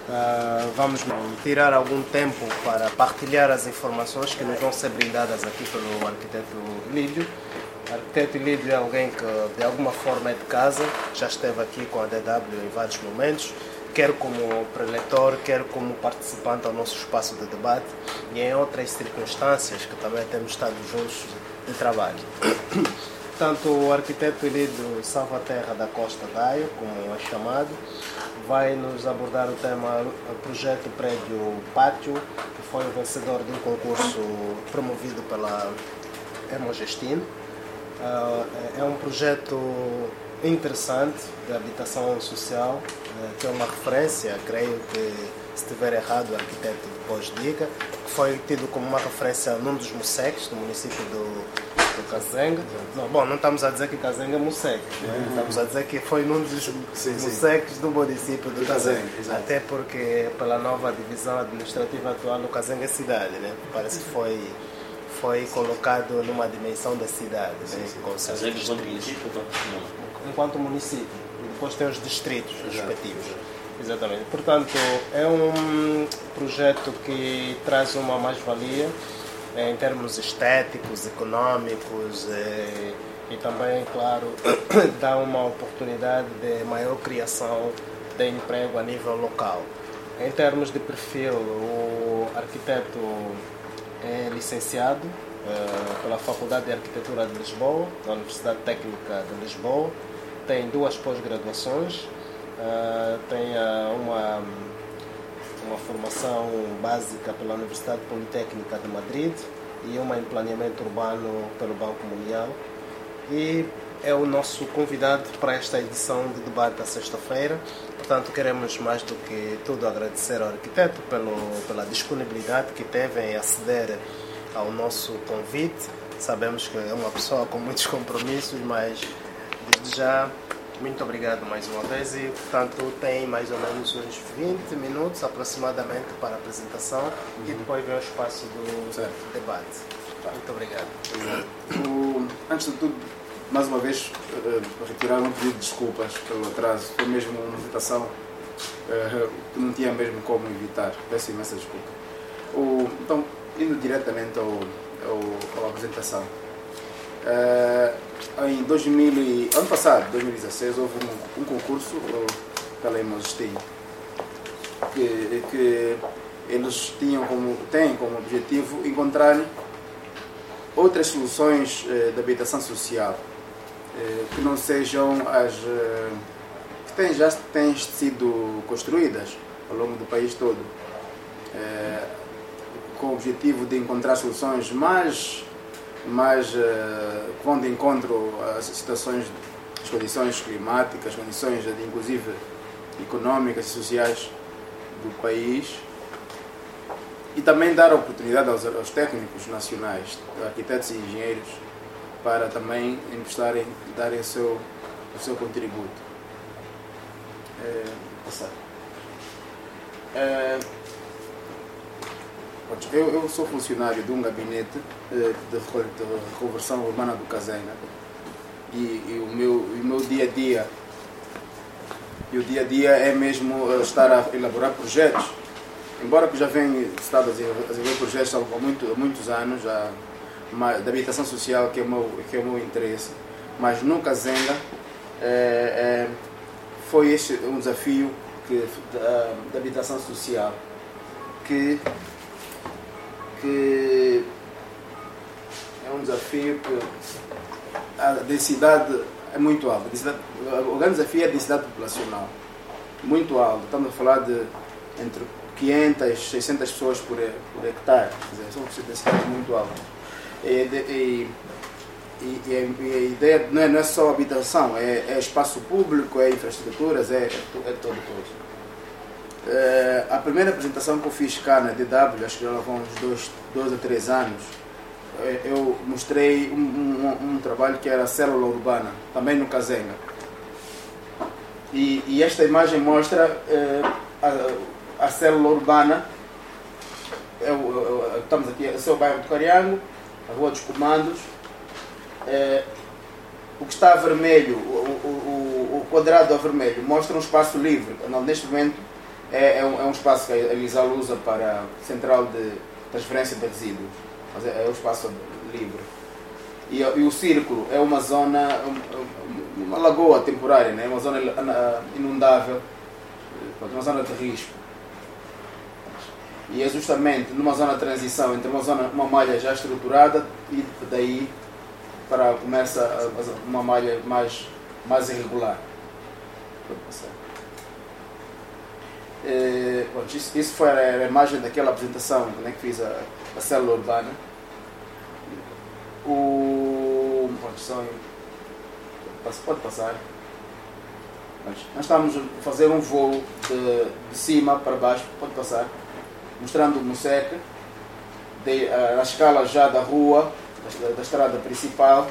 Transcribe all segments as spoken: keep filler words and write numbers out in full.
Uh, vamos tirar algum tempo para partilhar as informações que nos vão ser brindadas aqui pelo arquiteto Lídio. O arquiteto Lídio é alguém que de alguma forma é de casa, já esteve aqui com a D W em vários momentos, quer como preletor, quer como participante ao nosso espaço de debate e em outras circunstâncias que também temos estado juntos de trabalho. Tanto o arquiteto Lídio Salvaterra da Costa Daio, como é chamado, vai nos abordar o tema o projeto Prédio Pátio, que foi o vencedor de um concurso promovido pela Hermogestine. É um projeto interessante de habitação social, tem uma referência, creio que se estiver errado o arquiteto depois diga, que foi tido como uma referência num dos museques do município do do Kazenga. Não, bom, não estamos a dizer que Kazenga é museque, né? Estamos a dizer que foi num dos museques do município do Kazenga, até porque pela nova divisão administrativa atual o Kazenga é cidade, né? Parece que foi, foi colocado numa dimensão da cidade, sim, né? Com seus distritos, enquanto município, e depois tem os distritos respectivos. Exatamente. Portanto, é um projeto que traz uma mais-valia em termos estéticos, econômicos e, e também, claro, dá uma oportunidade de maior criação de emprego a nível local. Em termos de perfil, o arquiteto é licenciado uh, pela Faculdade de Arquitetura de Lisboa, da Universidade Técnica de Lisboa, tem duas pós-graduações, uh, tem uh, uma uma formação básica pela Universidade Politécnica de Madrid e uma em planeamento urbano pelo Banco Mundial. E é o nosso convidado para esta edição de debate da sexta-feira. Portanto, queremos mais do que tudo agradecer ao arquiteto pelo, pela disponibilidade que teve em aceder ao nosso convite. Sabemos que é uma pessoa com muitos compromissos, mas desde já muito obrigado mais uma vez e, portanto, tem mais ou menos uns vinte minutos aproximadamente para a apresentação uhum. e depois vem o espaço do certo. debate. Tá. Muito obrigado. O, antes de tudo, mais uma vez, uh, retirar um pedido de desculpas pelo atraso. Foi mesmo uma invitação uh, que não tinha mesmo como evitar. Peço imensa desculpa. O, então, indo diretamente ao, ao, à apresentação. Uh, em dois mil, ano passado, dois mil e dezasseis, houve um, um concurso pela Hermogestine que, que eles tinham como, têm como objetivo encontrar outras soluções uh, de habitação social uh, que não sejam as uh, que têm, já têm sido construídas ao longo do país todo, uh, com o objetivo de encontrar soluções mais mas uh, que vão de encontro às situações, às condições climáticas, condições de, inclusive económicas e sociais do país, e também dar a oportunidade aos, aos técnicos nacionais, arquitetos e engenheiros, para também emprestarem, darem o seu, o seu contributo. É, passar. É, Eu, eu sou funcionário de um gabinete de, de reconversão urbana do Kazenga e, e o meu, o meu dia a dia e o dia a dia é mesmo estar a elaborar projetos, embora que já venha estado a desenvolver projetos há, muito, há muitos anos já, de habitação social, que é o meu, que é o meu interesse, mas no Kazenga é, é, foi este um desafio que, da, da habitação social que que é um desafio que a densidade é muito alta. O grande desafio é a densidade populacional, muito alta. Estamos a falar de entre quinhentas, seiscentas pessoas por, por hectare, quer dizer, são densidades muito altas. E, e, e, e a ideia não é, não é só habitação, é, é espaço público, é infraestruturas, é, é todo todo. Uh, a primeira apresentação que eu fiz cá na D W, acho que já levou uns dois, dois a três anos, uh, eu mostrei um, um, um trabalho que era a célula urbana, também no Kazenga. E, e esta imagem mostra uh, a, a célula urbana. Eu, eu, eu, estamos aqui, esse é o bairro do Cariango, a Rua dos Comandos. Uh, o que está a vermelho, o, o, o quadrado a vermelho, mostra um espaço livre. Não, neste momento é, é, um, é um espaço que a Elisal usa para central de transferência de resíduos. Mas é, é um espaço livre. E, e o círculo é uma zona, uma lagoa temporária, né? Uma zona inundável, uma zona de risco. E é justamente numa zona de transição entre uma, zona, uma malha já estruturada e daí para começa uma malha mais, mais irregular. É, bom, isso, isso foi a, a imagem daquela apresentação, né, que fiz a, a célula urbana. O, bom, só, pode passar. Nós estamos a fazer um voo de, de cima para baixo, pode passar, mostrando o MUSEC de, a, a escala já da rua, da, da estrada principal.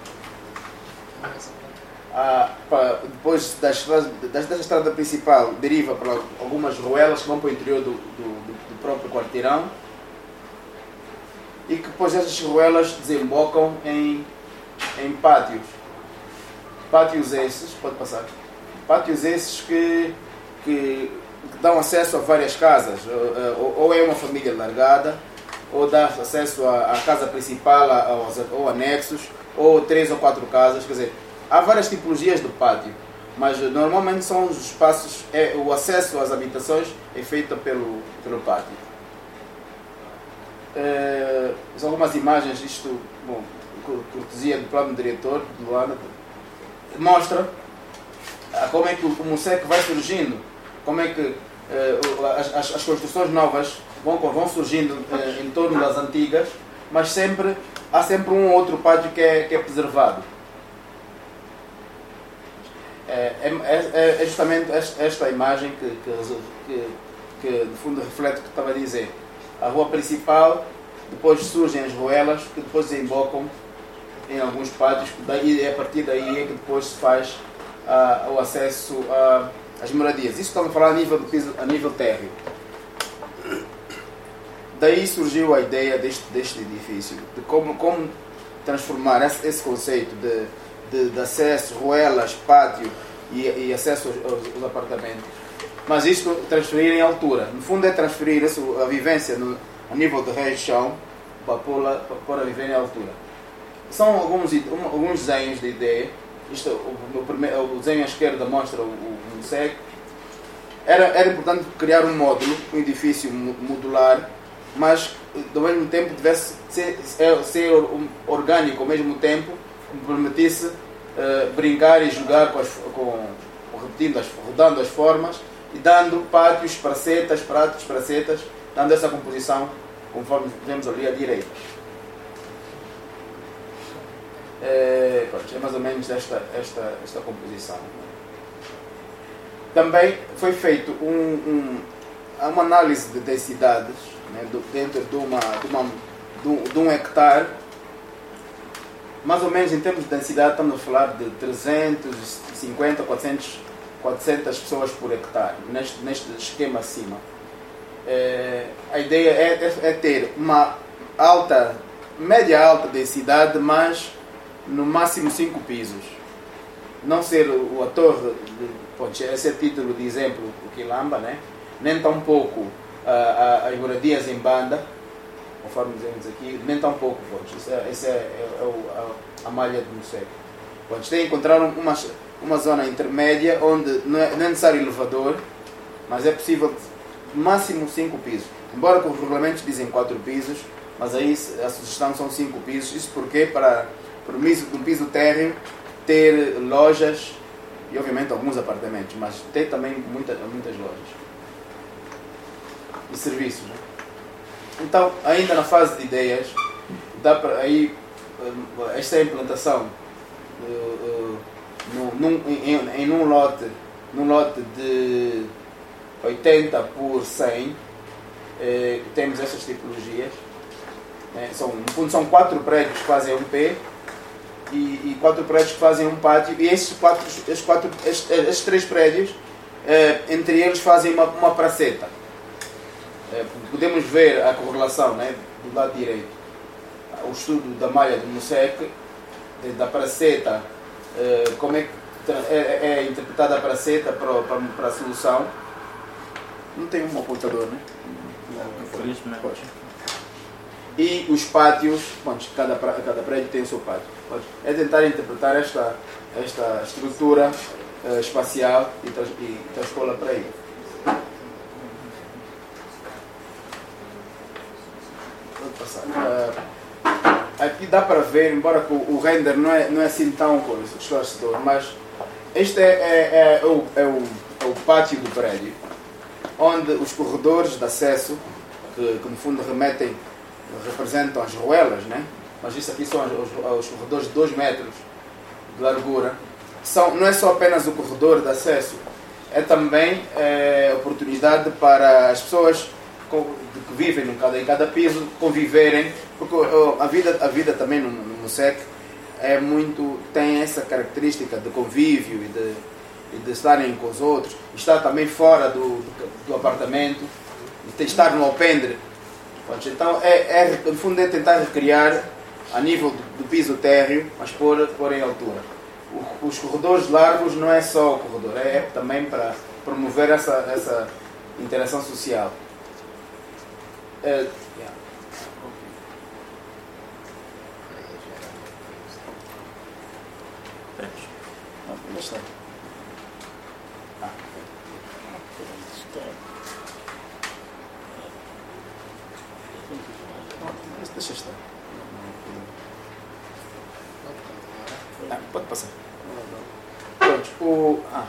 Ah, para, depois da estrada, dessa estrada principal deriva para algumas ruelas que vão para o interior do, do, do próprio quarteirão e que depois essas ruelas desembocam em, em pátios. Pátios esses, pode passar, pátios esses que, que, que dão acesso a várias casas, ou, ou é uma família largada, ou dá acesso à, à casa principal, aos, ou anexos, ou três ou quatro casas, quer dizer, há várias tipologias de pátio, mas normalmente são os espaços, é, o acesso às habitações é feito pelo, pelo pátio. É, são algumas imagens, isto, bom, cortesia do plano diretor do Luanda, mostra como é que o MUSEC vai surgindo, como é que é, as, as construções novas vão, vão surgindo é, em torno das antigas, mas sempre, há sempre um outro pátio que é, que é preservado. É, é, é justamente esta, esta imagem que, que, que, que, de fundo, reflete o que estava a dizer. A rua principal, depois surgem as ruelas, que depois desembocam em alguns pátios, daí, é a partir daí é que depois se faz uh, o acesso uh, às moradias. Isso estamos a falar a nível, do piso, a nível térreo. Daí surgiu a ideia deste, deste edifício, de como, como transformar esse, esse conceito de De, de acesso, ruelas, pátio e, e acesso aos, aos apartamentos. Mas isto transferir em altura. No fundo é transferir isso, a vivência no, a nível de reis de chão para pôr, para pôr a viver em altura. São alguns, um, alguns desenhos de ideia. Isto, o, o, primeiro, o desenho à esquerda mostra o, o, o MUSEC. Era, era importante criar um módulo, um edifício modular, mas ao mesmo tempo devesse ser, ser orgânico ao mesmo tempo, que permitisse uh, brincar e jogar com, as, com repetindo as, rodando as formas e dando pátios, pracetas, pratos, pracetas, dando essa composição conforme vemos ali à direita. É, é mais ou menos esta, esta, esta composição. Também foi feito um, um, uma análise de densidades, né, do, dentro de, uma, de, uma, de, um, de um hectare. Mais ou menos em termos de densidade estamos a falar de trezentos e cinquenta, quatrocentas, quatrocentas pessoas por hectare, neste, neste esquema acima. É, a ideia é, é, é ter uma alta, média alta densidade, mas no máximo cinco pisos. Não ser o, a torre, de, pode ser, esse é título de exemplo, o Quilamba, né? Nem tão pouco a, a, as moradias em banda, conforme dizemos aqui, nem tão pouco, essa é, esse é, é, é a, a malha do MUSEC. Tem que encontrar uma, uma zona intermédia onde não é, não é necessário elevador, mas é possível no máximo cinco pisos. Embora com os regulamentos dizem quatro pisos, mas aí a sugestão são cinco pisos. Isso porque para o um piso térreo ter lojas e obviamente alguns apartamentos, mas ter também muita, muitas lojas e serviços, né? Então, ainda na fase de ideias, dá para aí esta implantação uh, uh, no, num, em, em um lote, num lote de oitenta por cem, eh, temos estas tipologias. Né? São, no fundo, são quatro prédios que fazem um P e, e quatro prédios que fazem um pátio, e esses, quatro, esses, quatro, esses, esses três prédios, eh, entre eles fazem uma, uma praceta. Podemos ver a correlação, né, do lado direito, o estudo da malha do MUSEC, da praceta, como é que é interpretada a praceta para, para, para a solução. não tem um apontador, né? Infelizmente. Pois. E os pátios, bom, cada, cada prédio tem o seu pátio. Pois. É tentar interpretar esta, esta estrutura uh, espacial e, trans, e transpô-la para aí. Vou passar. Uh, aqui dá para ver, embora o, o render não é, não é assim tão esclarecedor, mas este é, é, é, o, é, o, é o pátio do prédio, onde os corredores de acesso, que, que no fundo remetem, representam as ruelas, né? Mas isso aqui são os, os corredores de dois metros de largura. São, não é só apenas o corredor de acesso, é também é, oportunidade para as pessoas que vivem em cada, em cada piso conviverem, porque a vida, a vida também no, no MUSEC é muito, tem essa característica de convívio e de, e de estarem com os outros, estar também fora do, do, do apartamento, de estar no alpendre. Então, é, é, no fundo, é tentar recriar a nível do, do piso térreo, mas pôr, pôr em altura. O, os corredores largos não é só o corredor, é, é também para promover essa, essa interação social. É, yeah. Onde está? Ah. Deixa estar. Ah, pode passar. Pronto, o. Ah.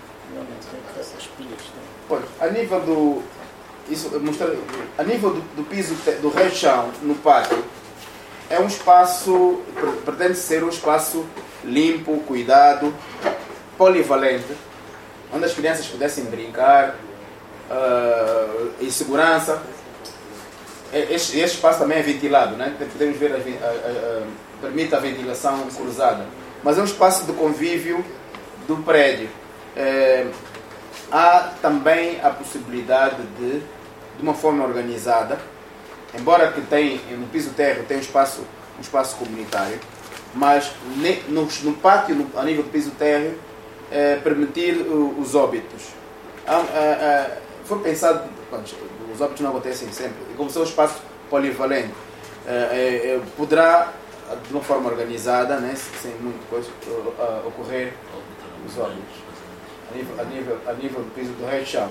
Pronto, a nível do. Isso, mostrar, a nível do, do piso do rechão no pátio, é um espaço, pretende ser um espaço limpo, cuidado, polivalente, onde as crianças pudessem brincar, uh, em segurança. Este, este espaço também é ventilado, né? Podemos ver, a, a, a, permite a ventilação cruzada, mas é um espaço de convívio do prédio. É, há também a possibilidade de, de uma forma organizada, embora que tem, no piso térreo tem um espaço, um espaço comunitário, mas no, no pátio, no, a nível do piso térreo, é, permitir uh, os óbitos. Há, uh, uh, foi pensado, os óbitos não acontecem sempre, como se é um espaço polivalente, uh, uh, uh, poderá, de uma forma organizada, né, sem muita coisa, uh, uh, ocorrer os óbitos. A nível, a nível, a nível do piso do rechão.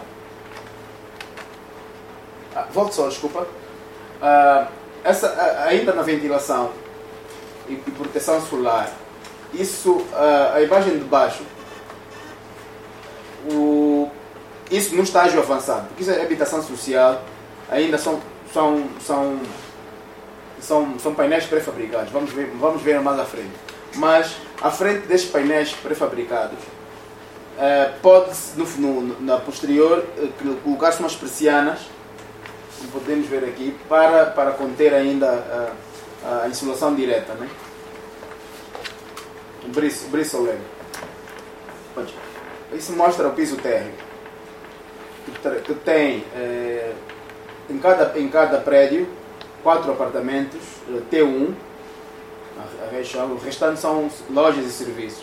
Ah, volto só, desculpa. Ah, essa, ainda na ventilação e, e proteção solar, isso, ah, a imagem de baixo, o, isso no estágio avançado, porque isso é habitação social, ainda são, são, são, são, são painéis pré-fabricados, vamos ver, vamos ver mais à frente. Mas, à frente destes painéis pré-fabricados, Uh, pode-se, no, no, na posterior, uh, colocar-se umas persianas, como podemos ver aqui, para, para conter ainda a, a insolação direta, né? O briço, o briço solar. Isso mostra o piso térreo, que, que tem uh, em, cada, em cada prédio quatro apartamentos, uh, T um, a, a região, o restante são lojas e serviços.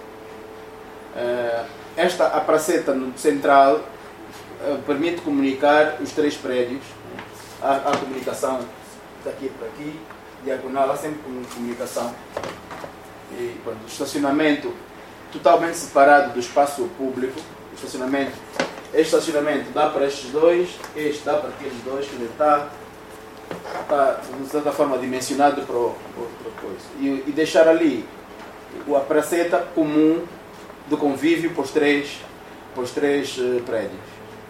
Uh, Esta, a praceta no central, uh, permite comunicar os três prédios. Há, há comunicação daqui para aqui, diagonal, há sempre comunicação. E, pronto, o estacionamento totalmente separado do espaço público. O estacionamento, este estacionamento dá para estes dois, este dá para aqueles dois, que está, está de certa forma dimensionado para outra coisa. E, e deixar ali a praceta comum do convívio para os três, para os três uh, prédios.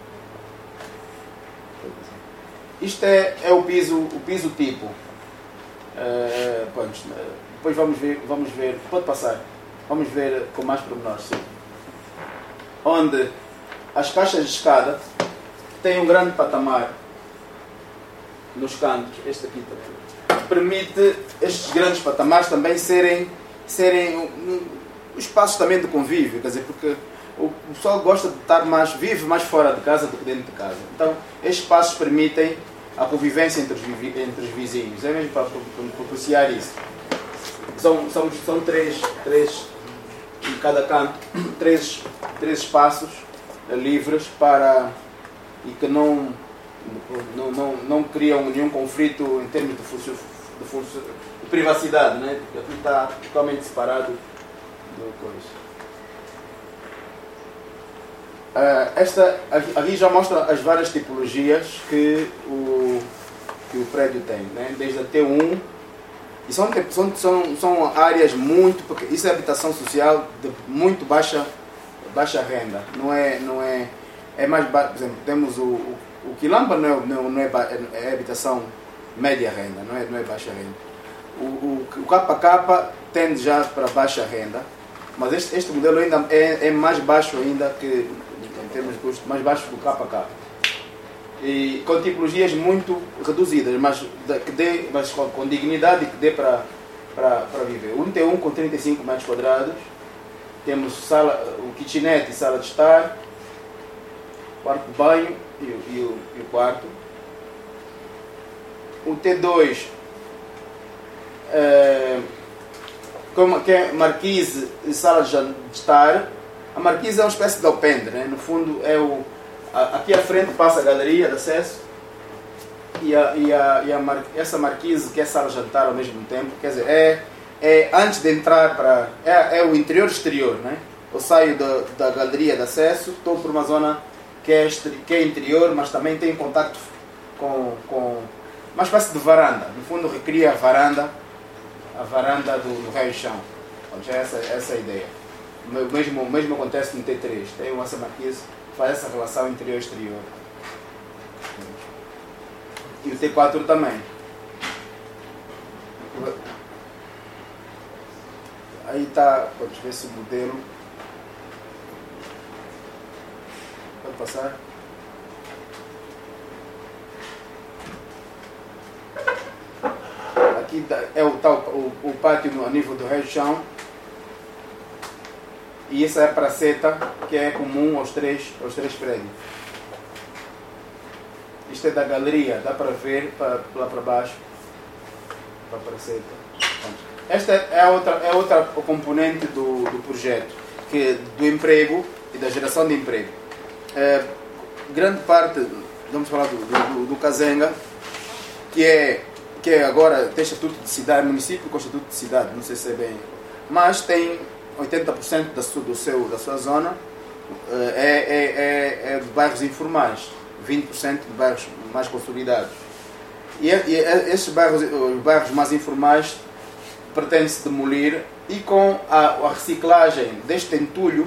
Isto é, é o piso, o piso tipo. Uh, pronto, depois vamos ver, vamos ver, pode passar, vamos ver com mais pormenores, sim. Onde as caixas de escada têm um grande patamar nos cantos, este aqui também, permite estes grandes patamares também serem, serem um, espaços também de convívio, quer dizer, porque o pessoal gosta de estar mais, vive mais fora de casa do que dentro de casa. Então, estes espaços permitem a convivência entre os, entre os vizinhos, é mesmo para propiciar isso. São, são, são três, três, em cada canto, três, três espaços livres para, e que não, não, não, não criam nenhum conflito em termos de, funcio, de, funcio, de privacidade, né? Porque aqui está totalmente separado do coisa. Uh, esta aqui já mostra as várias tipologias que o, que o prédio tem, né? Desde a T um, e são, são, são, são áreas muito, porque isso é habitação social de muito baixa, baixa renda, não é, não é, é mais, por exemplo, temos o, o, o Quilamba não é, não, não é, é habitação média renda, não é, não é baixa renda. O, o, o K K tende já para baixa renda, mas este, este modelo ainda é, é mais baixo ainda que, em termos de custo, mais baixo do K K. E com tipologias muito reduzidas, mas, que dê, mas com, com dignidade e que dê para, para, para viver. Um T um com trinta e cinco metros quadrados, temos sala, o kitchenette e sala de estar, quarto de banho e, e, o, e o quarto. O T dois, é, como, que é marquise e sala de estar. A marquise é uma espécie de alpendre, né? No fundo é o... Aqui à frente passa a galeria de acesso e, a, e, a, e a mar, essa marquise que é sala de jantar ao mesmo tempo, quer dizer, é, é antes de entrar para... É, é o interior exterior, né? Eu saio da, da galeria de acesso, estou por uma zona que é, que é interior, mas também tem contato com, com uma espécie de varanda. No fundo recria a varanda, a varanda do, do raio-chão. Então, essa, essa é a ideia. O mesmo, o mesmo acontece no T três, tem essa marquise, faz essa relação interior-exterior. E o T quatro também. Aí está, vamos ver se o modelo pode passar. Aqui é o, tal, o, o pátio no, a nível do raio-chão. E essa é a praceta que é comum aos três, aos três prédios. Isto é da galeria, dá para ver para, lá para baixo, para a praceta. Esta é outra, é outra componente do, do projeto, que, do emprego e da geração de emprego. É, grande parte, vamos falar do, do, do Kazenga, que é, que é agora tem estatuto de cidade, município com estatuto de cidade, não sei se é bem, mas tem oitenta por cento da sua, do seu, da sua zona é, é, é, é de bairros informais, vinte por cento de bairros mais consolidados. E, e esses bairros, os bairros mais informais pretende-se demolir, e com a, a reciclagem deste entulho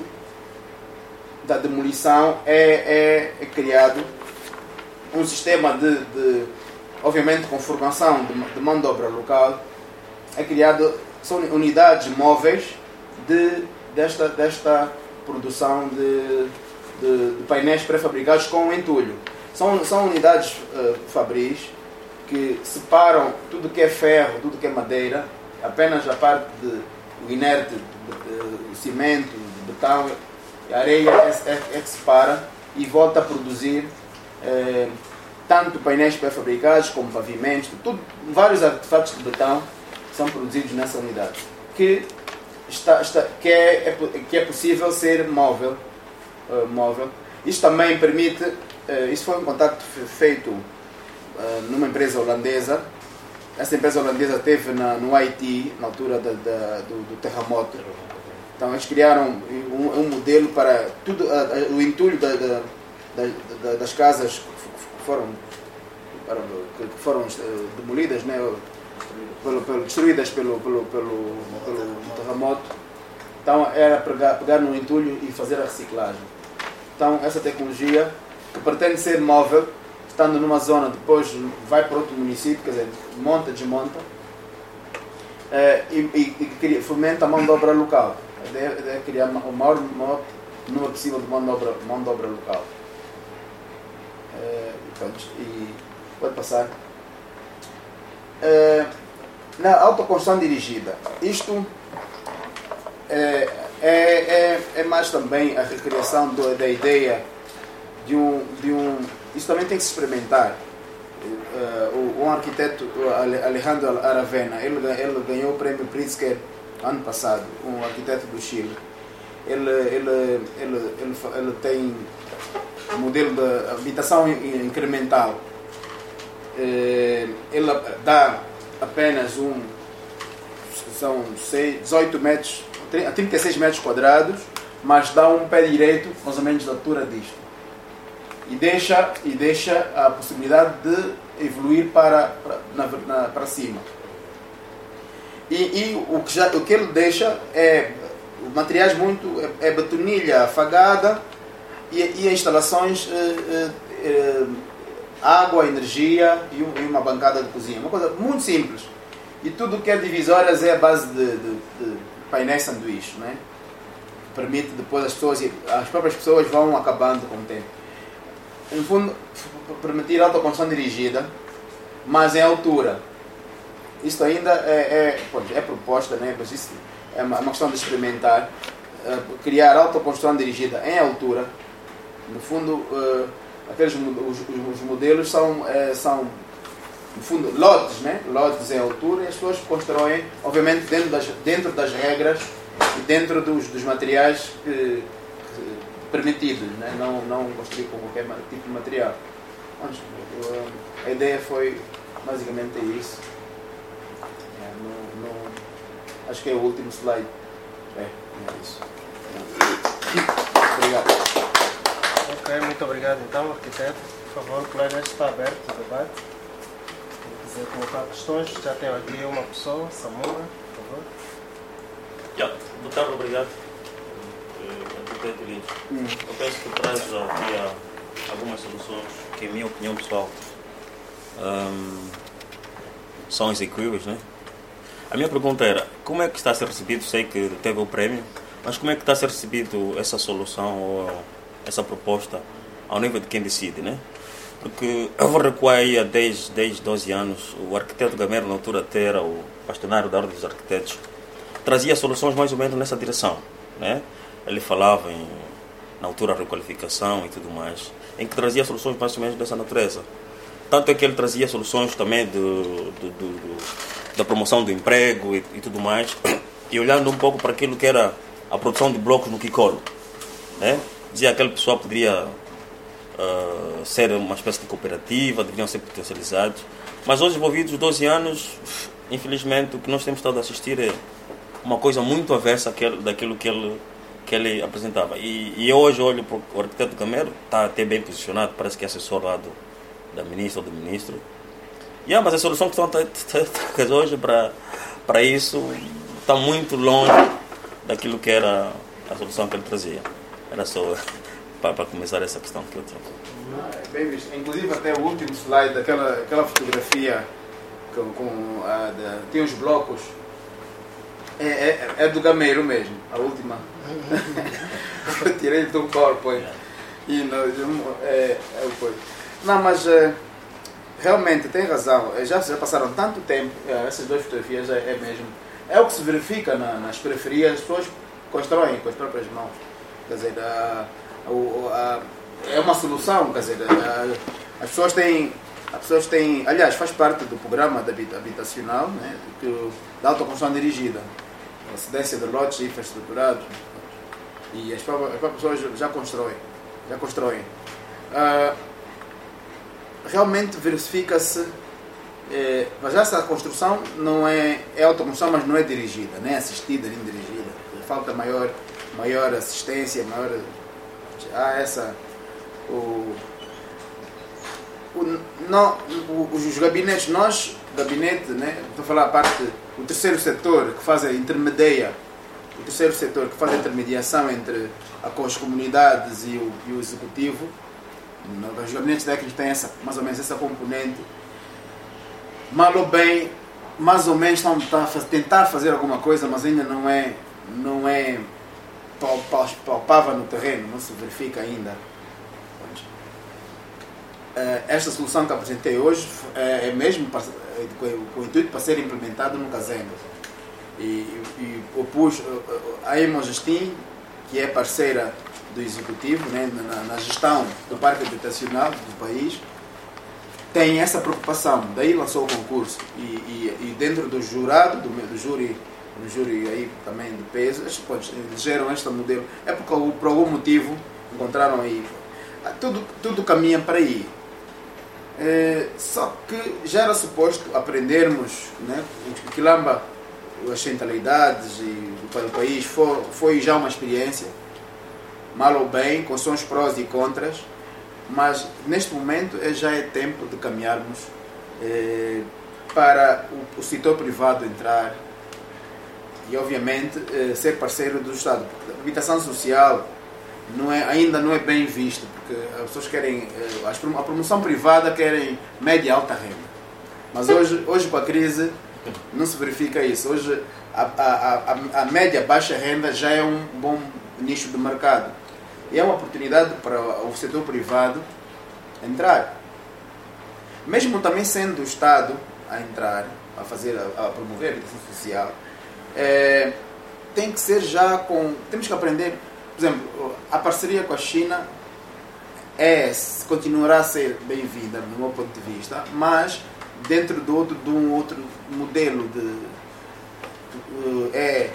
da demolição é, é, é criado um sistema de, de obviamente com formação de, de mão de obra local, é criado, são unidades móveis De, desta, desta produção de, de, de painéis pré-fabricados com entulho. São, são unidades uh, fabris que separam tudo que é ferro, tudo que é madeira, apenas a parte de, do inerte, do cimento, do betão, a areia é, é, é que separa e volta a produzir eh, tanto painéis pré-fabricados como pavimentos, tudo, vários artefatos de betão são produzidos nessa unidade. Que Está, está, que, é, é, que é possível ser móvel, uh, móvel. Isto também permite, uh, isso foi um contacto feito uh, numa empresa holandesa. Essa empresa holandesa esteve na, no Haiti, na altura da, da, do, do terremoto. Então eles criaram um, um modelo para tudo, uh, uh, o entulho da, da, da, das casas que foram, para, que foram uh, demolidas, né? Pelo, pelo, destruídas pelo, pelo, pelo, pelo terremoto. Então era pegar, pegar no entulho e fazer a reciclagem. Então essa tecnologia, que pretende ser móvel, estando numa zona, depois vai para outro município, quer dizer, monta, desmonta, é, e, e, e fomenta a mão de obra local. A ideia é criar o maior, maior número possível de mão de obra, mão de obra local. É, e pode passar. É, na autoconstrução dirigida, isto é, é, é, é mais também a recriação do, da ideia de um, de um... Isso também tem que se experimentar. Uh, um arquiteto, Alejandro Aravena, ele, ele ganhou o prêmio Pritzker ano passado, um arquiteto do Chile. Ele, ele, ele, ele, ele tem o modelo de habitação incremental, ela dá apenas um, são dezoito metros, trinta e seis metros quadrados, mas dá um pé direito mais ou menos da altura disto. E deixa, e deixa a possibilidade de evoluir para, para, na, na, para cima. E, e o, que já, o que ele deixa é materiais muito, é, é betonilha afagada e, e instalações, é, é, água, energia e, um, e uma bancada de cozinha. Uma coisa muito simples. E tudo o que é divisórias é a base de, de, de painéis sanduíche, né? Que permite depois as pessoas, as próprias pessoas vão acabando com o tempo. No fundo, permitir autoconstrução dirigida, mas em altura. Isto ainda é, é, é proposta, né? Mas isso é uma, uma questão de experimentar. Uh, criar autoconstrução dirigida em altura. No fundo, uh, aqueles, os, os modelos são, uh, são, no fundo, lotes, né? Lotes em altura, e as pessoas constroem, obviamente, dentro das, dentro das regras e dentro dos, dos materiais que, permitidos, né? não, não construir com qualquer tipo de material. Mas, uh, a ideia foi basicamente isso. É, no, no, acho que é o último slide. É, é isso. É. Obrigado. Ok, muito obrigado então, arquiteto. Por favor, colegas, está aberto o debate. Se quiser colocar questões, já tenho aqui uma pessoa, Samura, por favor. Yeah, boa tarde, obrigado. Hum. Eu penso que traz aqui algumas soluções que, em minha opinião pessoal, um, são execuíveis, né? A minha pergunta era, como é que está a ser recebido? Sei que teve o prémio, mas como é que está a ser recebido essa solução ou essa proposta ao nível de quem decide, né? Porque eu vou recuar aí a dez, dez, doze anos, o arquiteto Gamero, na altura até era o bastonário da Ordem dos Arquitetos, trazia soluções mais ou menos nessa direção, né? Ele falava em, na altura, a requalificação e tudo mais, em que trazia soluções mais ou menos dessa natureza. Tanto é que ele trazia soluções também do, do, do, do, da promoção do emprego e, e tudo mais, e olhando um pouco para aquilo que era a produção de blocos no Kikolo, né? Dizia que aquele pessoal poderia uh, ser uma espécie de cooperativa, deveriam ser potencializados, mas hoje, envolvidos doze anos, infelizmente, o que nós temos estado a assistir é uma coisa muito avessa àquele, daquilo que ele que ele apresentava. E, e eu hoje olho para o arquiteto Gamero, está até bem posicionado, parece que é assessor lá do, da ministra ou do ministro. E, ah, mas a solução que estão trazendo hoje para, para isso está muito longe daquilo que era a solução que ele trazia. Era só para, para começar essa questão que eu tinha. Bem visto. Inclusive até o último slide, daquela, aquela fotografia com, com a, da, tem os blocos. É, é, é do Gamero mesmo, a última. Eu tirei do PowerPoint. E não, é, é coisa. Não, mas é, realmente tem razão. Já, já passaram tanto tempo, é, essas duas fotografias é, é mesmo. É o que se verifica na, nas periferias, as pessoas constroem com as próprias mãos. Quer dizer, a, a, a, é uma solução, quer dizer, a, as pessoas têm. As pessoas têm, aliás, faz parte do programa habitacional, né, que, da autoconstrução dirigida, a cedência de lotes infraestruturados, e as próprias, as próprias pessoas já constroem. Já constroem. Uh, realmente verifica-se, eh, mas essa construção não é, é autoconstrução, mas não é dirigida, nem assistida, nem dirigida. Falta maior, maior assistência, maior. Há essa. O, O, não, os gabinetes, nós, gabinete, né, estou a falar a parte, o terceiro setor que faz a intermedia, o terceiro setor que faz a intermediação entre as comunidades e o, e o executivo, os gabinetes técnicos têm essa, mais ou menos essa componente, mal ou bem, mais ou menos estão a tentar fazer alguma coisa, mas ainda não é, não é palpável no terreno, não se verifica ainda. Esta solução que apresentei hoje é mesmo para, com o intuito para ser implementado no Casenga. E, e opus a Emogestim, que é parceira do Executivo, né, na, na gestão do parque habitacional do país, tem essa preocupação. Daí lançou o concurso. E, e, e dentro do jurado, do, do júri, do júri aí também de peso, elegeram este modelo. É porque por algum motivo encontraram aí. tudo, tudo caminha para aí. É, só que já era suposto aprendermos, né, o Quilamba, as centralidades e para o país foi, foi já uma experiência, mal ou bem, com seus prós e contras, mas neste momento é, já é tempo de caminharmos é, para o, o setor privado entrar e obviamente é, ser parceiro do Estado, porque a habitação social não é, ainda não é bem vista, porque as pessoas querem, a promoção privada querem média e alta renda, mas hoje, hoje com a crise não se verifica isso. Hoje a, a, a, a média baixa renda já é um bom nicho de mercado e é uma oportunidade para o setor privado entrar, mesmo também sendo o Estado a entrar, a fazer, a, a promover a habitação social. É, tem que ser já com, temos que aprender. Por exemplo, a parceria com a China é, continuará a ser bem-vinda do meu ponto de vista, mas dentro do outro, de um outro modelo de, de é,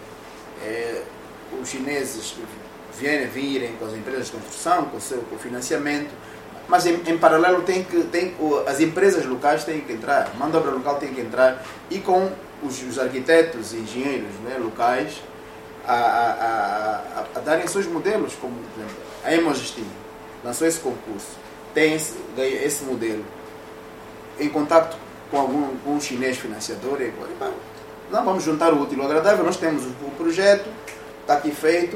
é os chineses virem, virem com as empresas de construção, com o seu com o financiamento, mas em, em paralelo tem que, tem, as empresas locais têm que entrar, a mão de obra local tem que entrar e com os, os arquitetos e engenheiros, né, locais A, a, a, a darem seus modelos, como por exemplo, a Emojistim lançou esse concurso, tem esse, esse modelo em contato com algum, algum chinês financiador e não vamos juntar o útil ao agradável. Nós temos o projeto, está aqui feito,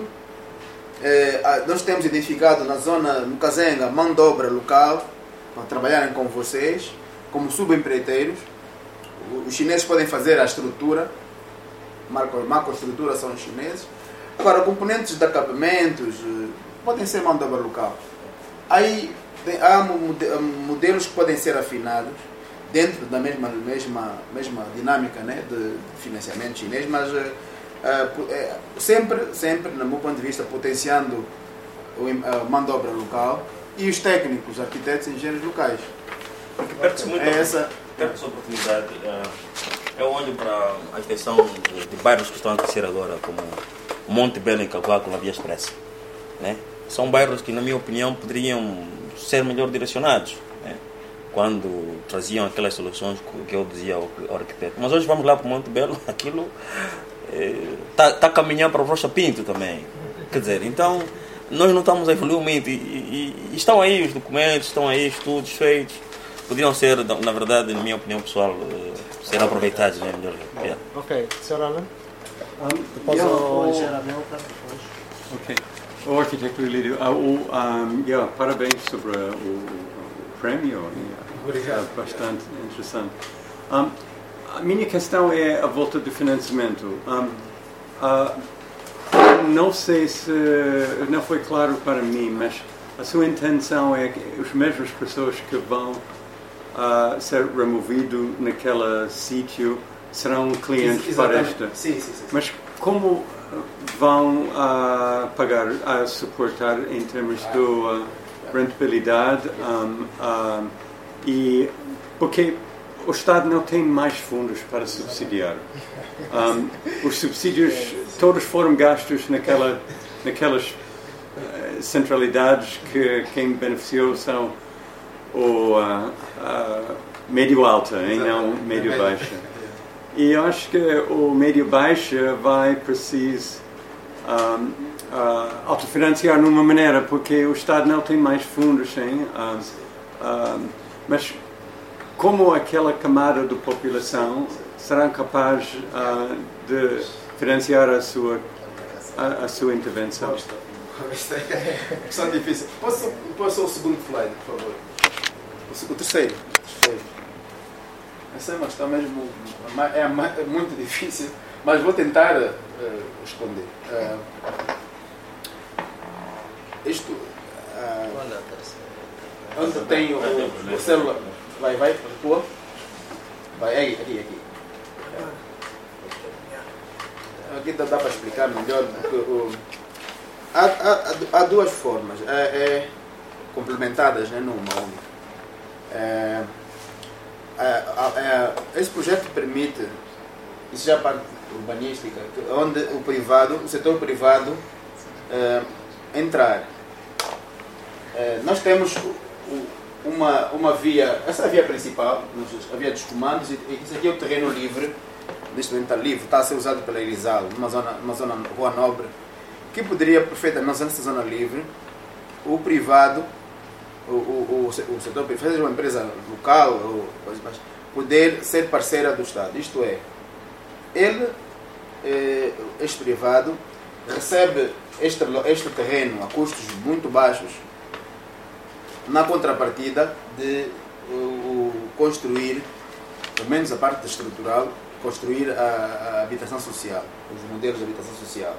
é, nós temos identificado na zona, no Kazenga, mão de obra local para trabalharem com vocês como subempreiteiros. Os chineses podem fazer a estrutura, macroestrutura são os chineses. Agora, componentes de acabamentos podem ser mão de obra local. Aí tem, há modelos que podem ser afinados dentro da mesma, mesma, mesma dinâmica, né, de financiamento chinês, mas uh, uh, sempre, sempre, no meu ponto de vista, potenciando a mão de obra local e os técnicos, arquitetos e engenheiros locais. Porque perde-se muito é essa, perde-se a oportunidade. Uh... Eu olho para a extensão de, de bairros que estão a crescer agora, como Monte Belo em Cavaco, na Via Expressa, né? São bairros que, na minha opinião, poderiam ser melhor direcionados, né? Quando traziam aquelas soluções que eu dizia ao, ao arquiteto. Mas hoje vamos lá para o Monte Belo, aquilo está é, tá caminhando para o Rocha Pinto também. Quer dizer, então, nós não estamos a evoluir muito. E, e, e estão aí os documentos, estão aí estudos feitos. Podiam ser, na verdade, na minha opinião pessoal, ser aproveitados, né? Melhor. Yeah. Ok, senhora Ana? Um, Depois yeah, o engenheiro Amilcar, depois. Ok. O arquiteto Lídio, uh, o, um, yeah, parabéns sobre uh, o, o prémio. Obrigado. É bastante interessante. Um, a minha questão é a volta do financiamento. Um, uh, não sei se não foi claro para mim, mas a sua intenção é que as mesmas pessoas que vão uh, ser removidos naquele sítio serão clientes para esta. Sim, sim, sim. Mas como vão uh, pagar, a uh, suportar em termos de uh, rentabilidade um, uh, e porque o Estado não tem mais fundos para subsidiar. Um, os subsídios todos foram gastos naquela, naquelas uh, centralidades que quem beneficiou são o uh, uh, médio-alta e não médio-baixa. E eu acho que o médio-baixa vai precisar um, uh, autofinanciar de uma maneira, porque o Estado não tem mais fundos. Hein? Uh, uh, mas como aquela camada da população será capaz uh, de financiar a sua, a, a sua intervenção? Isso é difícil. Posso, posso o segundo slide, por favor? O, o terceiro. O terceiro. Essa é uma questão mesmo, é, é muito difícil, mas vou tentar uh, responder. Uh, isto, uh, onde tem o, o celular, vai, vai, pô, vai, aí, aqui, aqui. Aqui dá, dá para explicar melhor, porque uh, há, há, há duas formas, é, é, complementadas, né, numa única. É, É, é, esse projeto permite, isso já é a parte urbanística, onde o privado, o setor privado é, entrar. eh, nós temos uma, uma via, essa é a via principal, a via dos comandos, e isso aqui é o terreno livre, neste momento está livre, está a ser usado pela Elisal, numa zona, numa zona Rua Nobre, que poderia perfeitamente, nessa zona livre, o privado, o, o, o, o setor privado, seja uma empresa local, ou, mas poder ser parceira do Estado. Isto é, ele, este privado, recebe este, este terreno a custos muito baixos, na contrapartida de uh, construir, pelo menos a parte estrutural, construir a, a habitação social, os modelos de habitação social.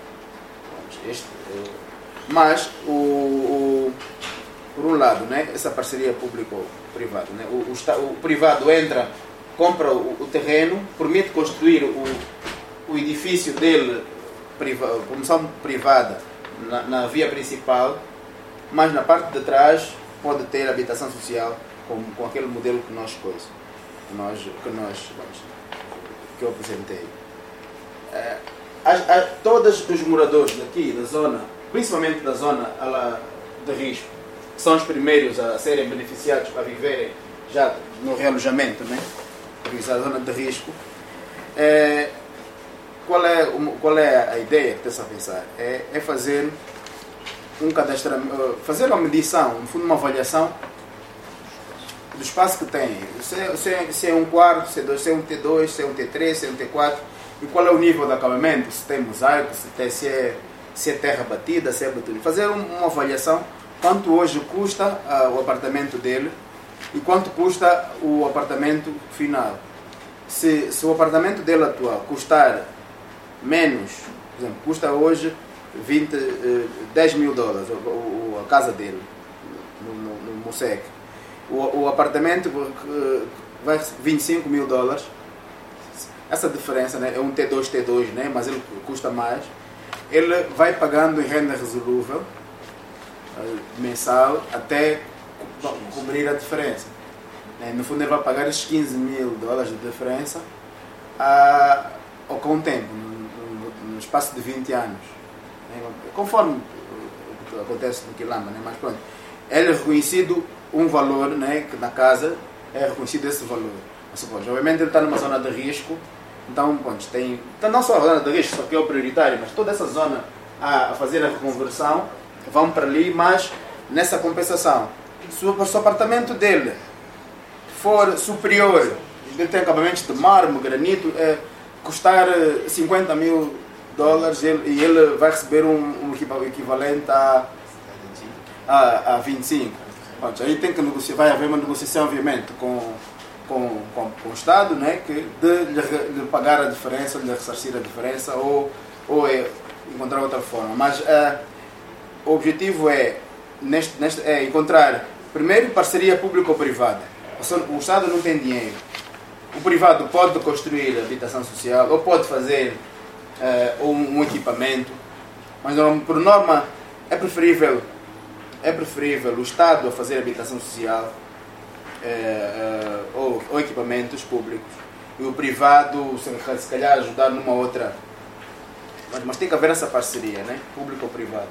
Este, uh, mas, o, o, por um lado, né, essa parceria público-privada, né, o, o, o privado entra, compra o, o terreno, permite construir o, o edifício dele, priva, promoção privada, na, na via principal, mas na parte de trás pode ter habitação social com, com aquele modelo que nós coisa, que nós, que nós vamos, que eu apresentei. É, as, as, todos os moradores daqui da zona, principalmente da zona ala, de risco, que são os primeiros a serem beneficiados, a viverem já no realojamento, né? A zona de risco. É, qual, é, qual é a ideia que está a pensar? É, é fazer um cadastramento, fazer uma medição, no fundo uma avaliação do espaço que tem. Se é, se é, se é um quarto, se é, dois, se é um T dois, se é um T três, se é um T quatro, e qual é o nível de acabamento, se tem mosaico, se, tem, se, é, se é terra batida, se é batida. Fazer uma avaliação, quanto hoje custa uh, o apartamento dele e quanto custa o apartamento final. Se, se o apartamento dele atual custar menos, por exemplo, custa hoje vinte, dez mil dólares a casa dele no, no, no Mosec, o, o apartamento vai vinte e cinco mil dólares. Essa diferença, né, é um T dois T dois, né, mas ele custa mais. Ele vai pagando em renda resolúvel mensal até co cobrir a diferença. No fundo ele vai pagar esses quinze mil dólares de diferença a, ao com o tempo, no, no espaço de vinte anos. Conforme acontece no Quilamba, né? Mas pronto, ele é reconhecido um valor, né? Que na casa é reconhecido esse valor. Mas, pronto, obviamente ele está numa zona de risco, então pronto, tem, então, não só a zona de risco, só que é o prioritário, mas toda essa zona a, a fazer a reconversão vão para ali, mas nessa compensação, se o, se o apartamento dele for superior, ele tem acabamentos de mármore, granito, é, custar cinquenta mil dólares ele, e ele vai receber um, um equivalente a, a, a vinte e cinco. Pronto, aí tem que negociar, vai haver uma negociação, obviamente, com, com, com, com o Estado, né, que de lhe, lhe pagar a diferença, de lhe ressarcir a diferença ou, ou é encontrar outra forma. Mas uh, o objetivo é, neste, neste, é encontrar, primeiro, parceria público-privada. O Estado não tem dinheiro. O privado pode construir habitação social ou pode fazer uh, um, um equipamento, mas por norma é preferível, é preferível o Estado a fazer habitação social uh, uh, ou, ou equipamentos públicos e o privado se, se calhar ajudar numa outra. Mas, mas tem que haver essa parceria, né? Público ou privado.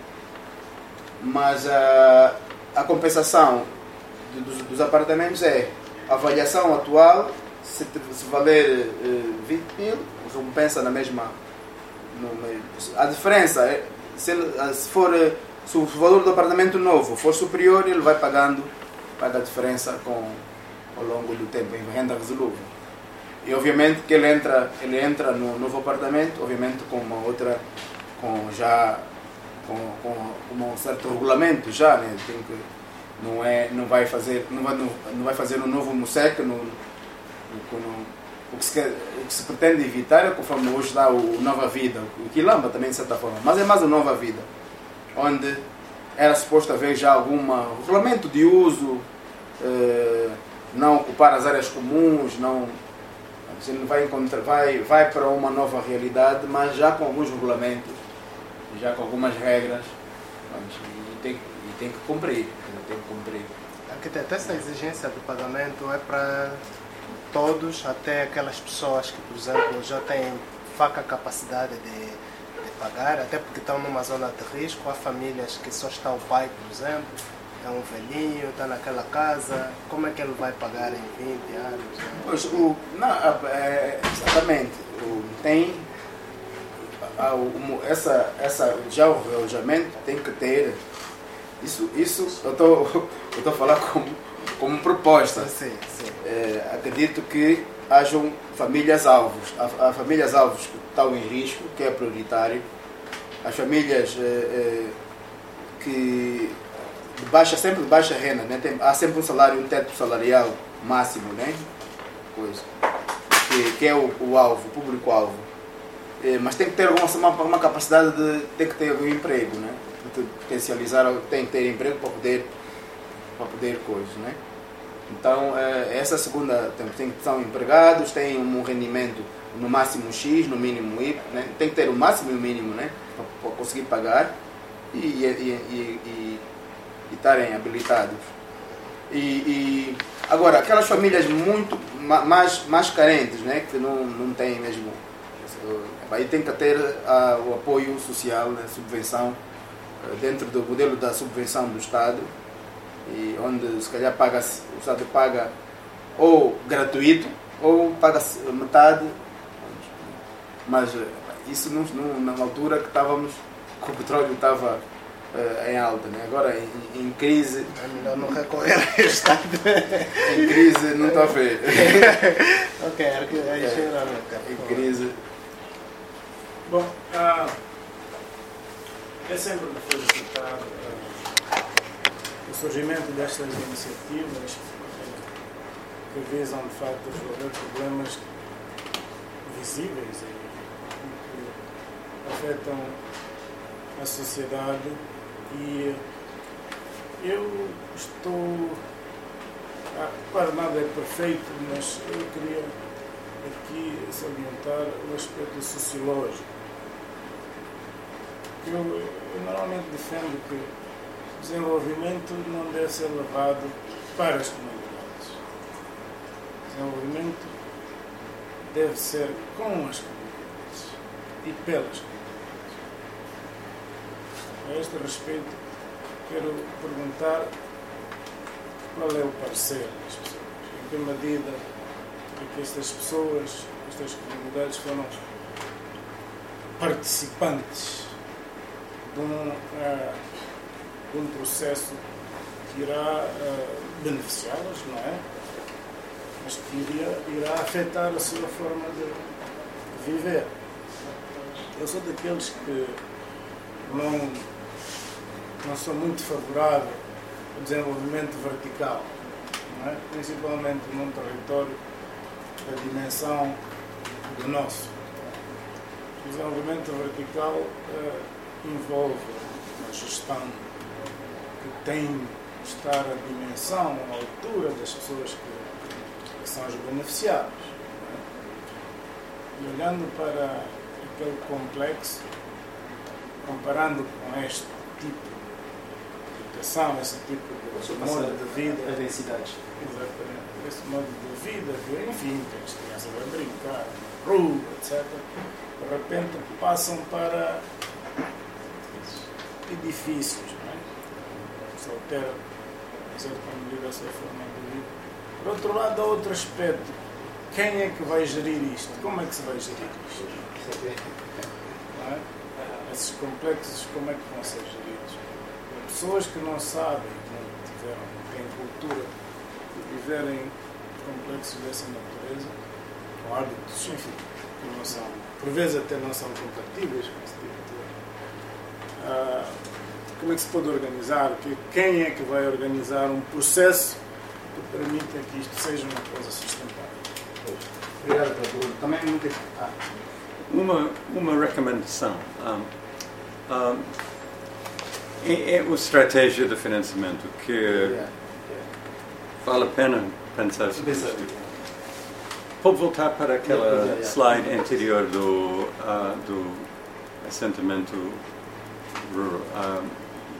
Mas uh, a compensação dos, dos apartamentos é a avaliação atual. Se, se valer uh, vinte mil, recompensa na mesma. No, a diferença é se, ele, se, for, se o valor do apartamento novo for superior, ele vai pagando, paga a diferença com, ao longo do tempo, em renda resolúvel. E obviamente que ele entra, ele entra no novo apartamento, obviamente com uma outra, com já com, com um certo regulamento já, né? Tem que, não é, não vai fazer, não vai, não, não vai fazer um novo Mosec no, O que, se quer, o que se pretende evitar é, conforme hoje dá o Nova Vida, o Quilamba também de certa forma, mas é mais o Nova Vida, onde era suposto haver já algum regulamento de uso, eh, não ocupar as áreas comuns, não, ele vai, encontrar, vai, vai para uma nova realidade, mas já com alguns regulamentos, já com algumas regras, e tem, e tem que cumprir. Tem que cumprir. Arquiteto, essa exigência do pagamento é para todos, até aquelas pessoas que, por exemplo, já têm fraca capacidade de, de pagar, até porque estão numa zona de risco. Há famílias que só está o pai, por exemplo, é um velhinho, está naquela casa, como é que ele vai pagar em vinte anos? Né? Pois, o, não, é, exatamente, o, tem a, o, essa, essa, já o realojamento tem que ter, isso, isso eu estou a falar como, como proposta. Sim, sim. É, acredito que hajam famílias alvos, há, há famílias alvos que estão em risco, que é prioritário, as famílias é, é, que de baixa, sempre de baixa renda, né? Tem, há sempre um salário, um teto salarial máximo, né? Coisa, que, que é o, o alvo, o público-alvo. É, mas tem que ter alguma uma, uma capacidade de ter que ter algum emprego, né? De potencializar, tem que ter emprego para poder, para poder coisas, né? Então, é, essa segunda, tem, tem, são empregados, têm um rendimento no máximo X, no mínimo Y, né? Tem que ter o máximo e o mínimo, né? Para, para conseguir pagar e, e, e, e, e estarem habilitados. E, e agora, aquelas famílias muito mais, mais carentes, né? Que não, não têm mesmo, aí tem que ter a, o apoio social, né? Subvenção, dentro do modelo da subvenção do Estado, e onde se calhar paga, o Estado paga ou gratuito ou paga metade, mas isso não, não, na altura que estávamos, que o petróleo estava uh, em alta, né? Agora em, em crise é melhor não recorrer ao Estado. Em crise não está a ver. Ok, aí chega em crise. Bom, ah, é sempre de felicitar ah, o surgimento destas iniciativas que visam de facto resolver problemas visíveis e que afetam a sociedade, e eu estou, ah, claro, nada é perfeito, mas eu queria aqui salientar o aspecto sociológico. Eu, eu normalmente defendo que o desenvolvimento não deve ser levado para as comunidades. O desenvolvimento deve ser com as comunidades e pelas comunidades. A este respeito, quero perguntar qual é o parecer das pessoas, em que medida é que estas pessoas, estas comunidades foram participantes de um, uh, de um processo que irá uh, beneficiá-las, não é? Mas que iria, irá afetar a sua forma de viver. Eu sou daqueles que não, não sou muito favorável ao desenvolvimento vertical, não é? Principalmente num território da dimensão do nosso. O desenvolvimento vertical uh, envolve uma gestão que tem de estar à dimensão, à altura das pessoas que, que são os beneficiados. É? E olhando para aquele complexo, comparando com este tipo de educação, esse tipo de modo de vida, a densidade. Exatamente. Esse modo de vida, que, enfim, que as crianças vão brincar na rua, etcétera, de repente passam para edifícios, não é? Se altera, em certa medida, a sua forma de vida. Por outro lado, há outro aspecto. Quem é que vai gerir isto? Como é que se vai gerir isto? Não é? Esses complexos, como é que vão ser geridos? Pessoas que não sabem, que não tiveram, não têm cultura de viverem complexos dessa natureza, com hábitos, enfim, que não são, por vezes até não são compatíveis com esse tipo de coisa. Ah, como é que se pode organizar? Quem é que vai organizar um processo que permita que isto seja uma coisa sustentável? Obrigado pela pergunta. Também muito. Ah. Uma, uma recomendação. Um, um, é, é a estratégia de financiamento que Yeah. Yeah. vale a pena pensar sobre isto. Pode voltar para aquela Yeah, yeah, yeah. slide anterior do, uh, do assentamento rural. Um,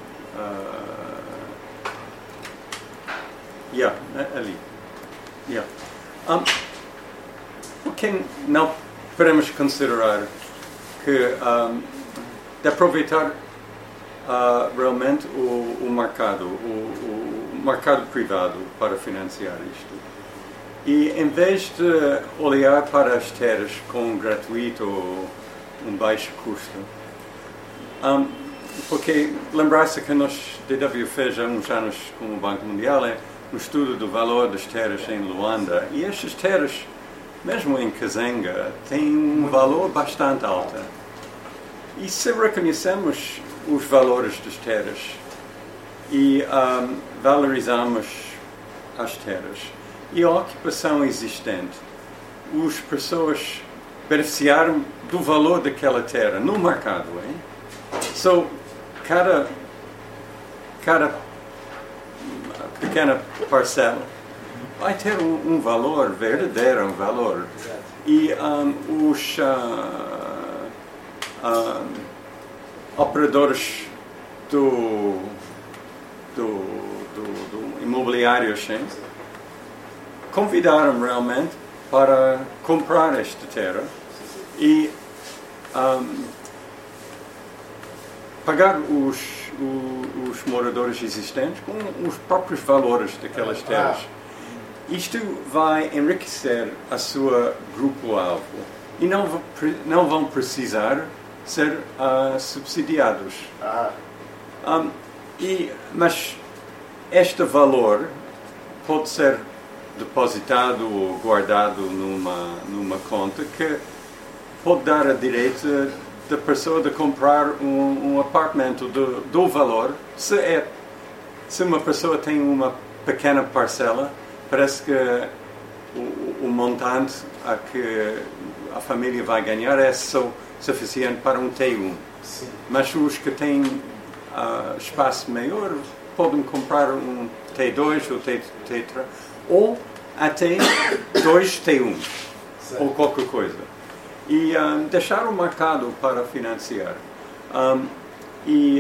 uh, yeah, ali. Yeah. Um, porque não podemos considerar que um, de aproveitar uh, realmente o, o mercado, o, o mercado privado para financiar isto. E em vez de olhar para as terras com gratuito ou um baixo custo, um, porque lembrar-se que nós, D W fez há uns anos com o Banco Mundial, é um estudo do valor das terras em Luanda, e estas terras, mesmo em Kazenga, têm um valor bastante alto. E se reconhecemos os valores das terras e um, valorizamos as terras e a ocupação existente, as pessoas beneficiaram do valor daquela terra no mercado. Hein? So, cada, cada pequena parcela vai ter um, um valor verdadeiro, um valor. E um, os uh, um, operadores do, do, do, do imobiliário sim, convidaram realmente para comprar esta terra e um, pagar os, os, os moradores existentes com os próprios valores daquelas terras. Isto vai enriquecer a sua grupo-alvo e não, não vão precisar ser uh, subsidiados. Um, e, mas este valor pode ser depositado ou guardado numa, numa conta que pode dar a direito da pessoa de comprar um, um apartamento do, do valor. Se, é, se uma pessoa tem uma pequena parcela, parece que o, o montante a que a família vai ganhar é só suficiente para um T um. Sim. Mas os que têm uh, espaço maior podem comprar um T dois ou T três ou até dois T um ou qualquer coisa. E um, deixar o mercado para financiar. Um, e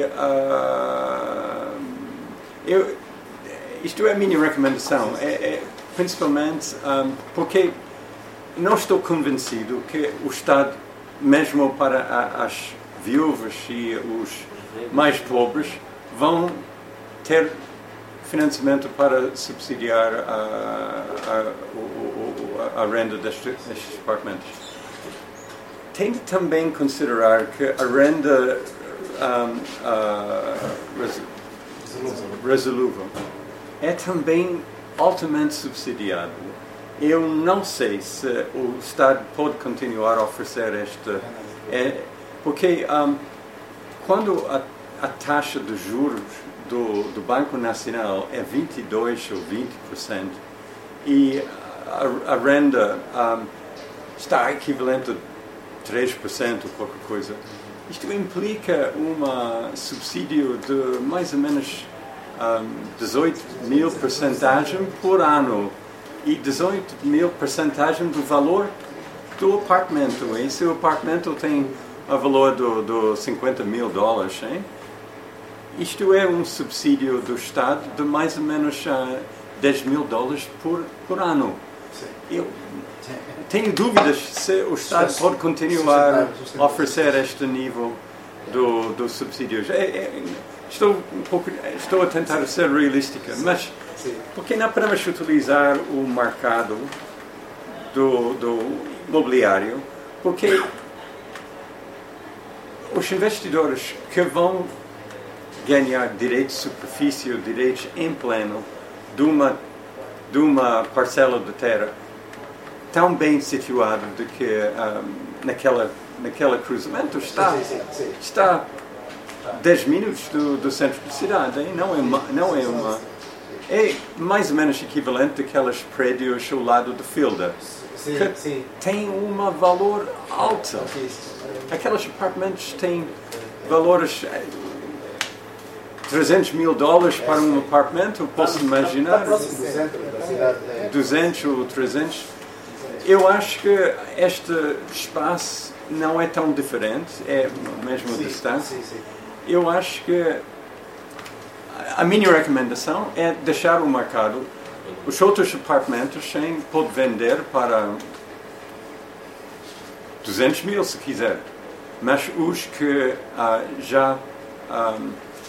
uh, eu, isto é a minha recomendação, é, é, principalmente um, porque não estou convencido que o Estado, mesmo para a, as viúvas e os mais pobres, vão ter financiamento para subsidiar a, a, a, a renda destes, destes apartamentos. Tem de também considerar que a renda um, uh, res, resolúvel é também altamente subsidiado. Eu não sei se o Estado pode continuar a oferecer esta... É, porque um, quando a, a taxa de juros do, do Banco Nacional é vinte e dois ou vinte por cento e a, a renda um, está equivalente a três por cento ou qualquer coisa, isto implica um subsídio de mais ou menos um, dezoito mil percentagem por ano e dezoito mil percentagem do valor do apartamento. E se o apartamento tem o valor de cinquenta mil dólares, hein? Isto é um subsídio do Estado de mais ou menos uh, dez mil dólares por, por ano. Eu tenho dúvidas se o Estado pode continuar a oferecer este nível do, do subsídios. É, é, estou, um pouco, estou a tentar ser realística, mas porque não podemos utilizar o mercado do, do imobiliário? Porque os investidores que vão ganhar direitos de superfície, direitos em pleno de uma, de uma parcela de terra tão bem situado de que um, naquela, naquela cruzamento está, está dez minutos do, do centro da cidade. Hein? Não é uma, não é uma... É mais ou menos equivalente àqueles prédios ao lado de Filda, sim, que sim. Tem um valor alto. Aqueles apartamentos têm valores... trezentos mil dólares para um apartamento, posso imaginar. duzentos ou trezentos. Eu acho que este espaço não é tão diferente, é a mesma distância. Eu acho que a minha recomendação é deixar o mercado. Os outros apartamentos sim, pode vender para duzentos mil se quiser, mas os que uh, já um,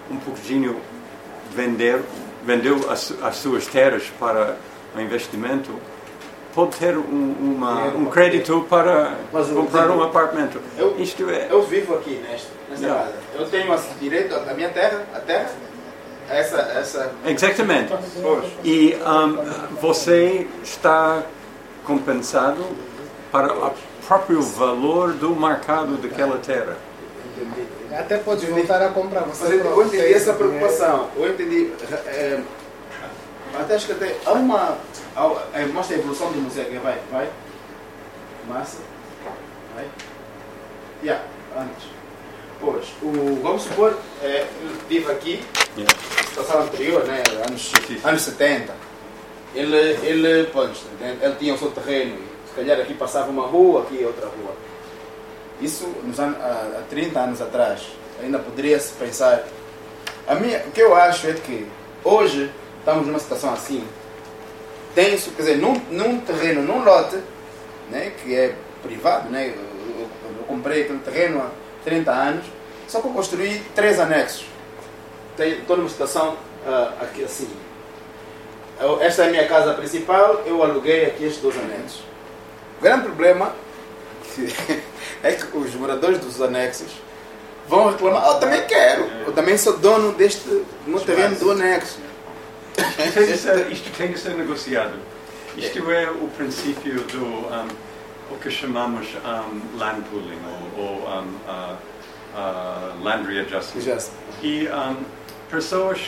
um pouquinho vender, vendeu as, as suas terras para um investimento, pode ter um, uma, um crédito para Mas, comprar exemplo, um apartamento. Eu, Isto é... eu vivo aqui nesta, nesta Yeah. casa. Eu tenho assim, direito à minha terra, a terra, essa, essa. Exatamente. Pois. E um, você está compensado para o próprio valor do mercado daquela terra. Até podes voltar a comprar. Você Mas eu, eu próprio entendi tem essa dinheiro. preocupação. Eu entendi. É, até acho que até há uma. Há, é, mostra a evolução do museu. Vai, vai. Massa. Vai. Yeah, antes. Pois, o, vamos supor, é, ele vive aqui, Yeah. situação anterior, né, anos, Sim. anos setenta. Ele, ele, pois, ele tinha o seu terreno. Se calhar aqui passava uma rua, aqui outra rua. Isso nos anos, há, há trinta anos atrás. Ainda poderia se pensar. A minha, o que eu acho é que hoje estamos numa situação assim. Tem isso, quer dizer, num, num terreno, num lote, né, que é privado, né, eu, eu, eu comprei aquele terreno há trinta anos, só que eu construí três anexos. Estou numa situação uh, aqui assim. Eu, esta é a minha casa principal, eu aluguei aqui estes dois anexos. O grande problema é que os moradores dos anexos vão reclamar, eu também quero, eu também sou dono deste meu terreno do anexo. Isto tem de ser, isto tem de ser negociado. Isto é o princípio do um, o que chamamos um, land pooling ou, ou um, uh, uh, land readjustment. Just. E um, pessoas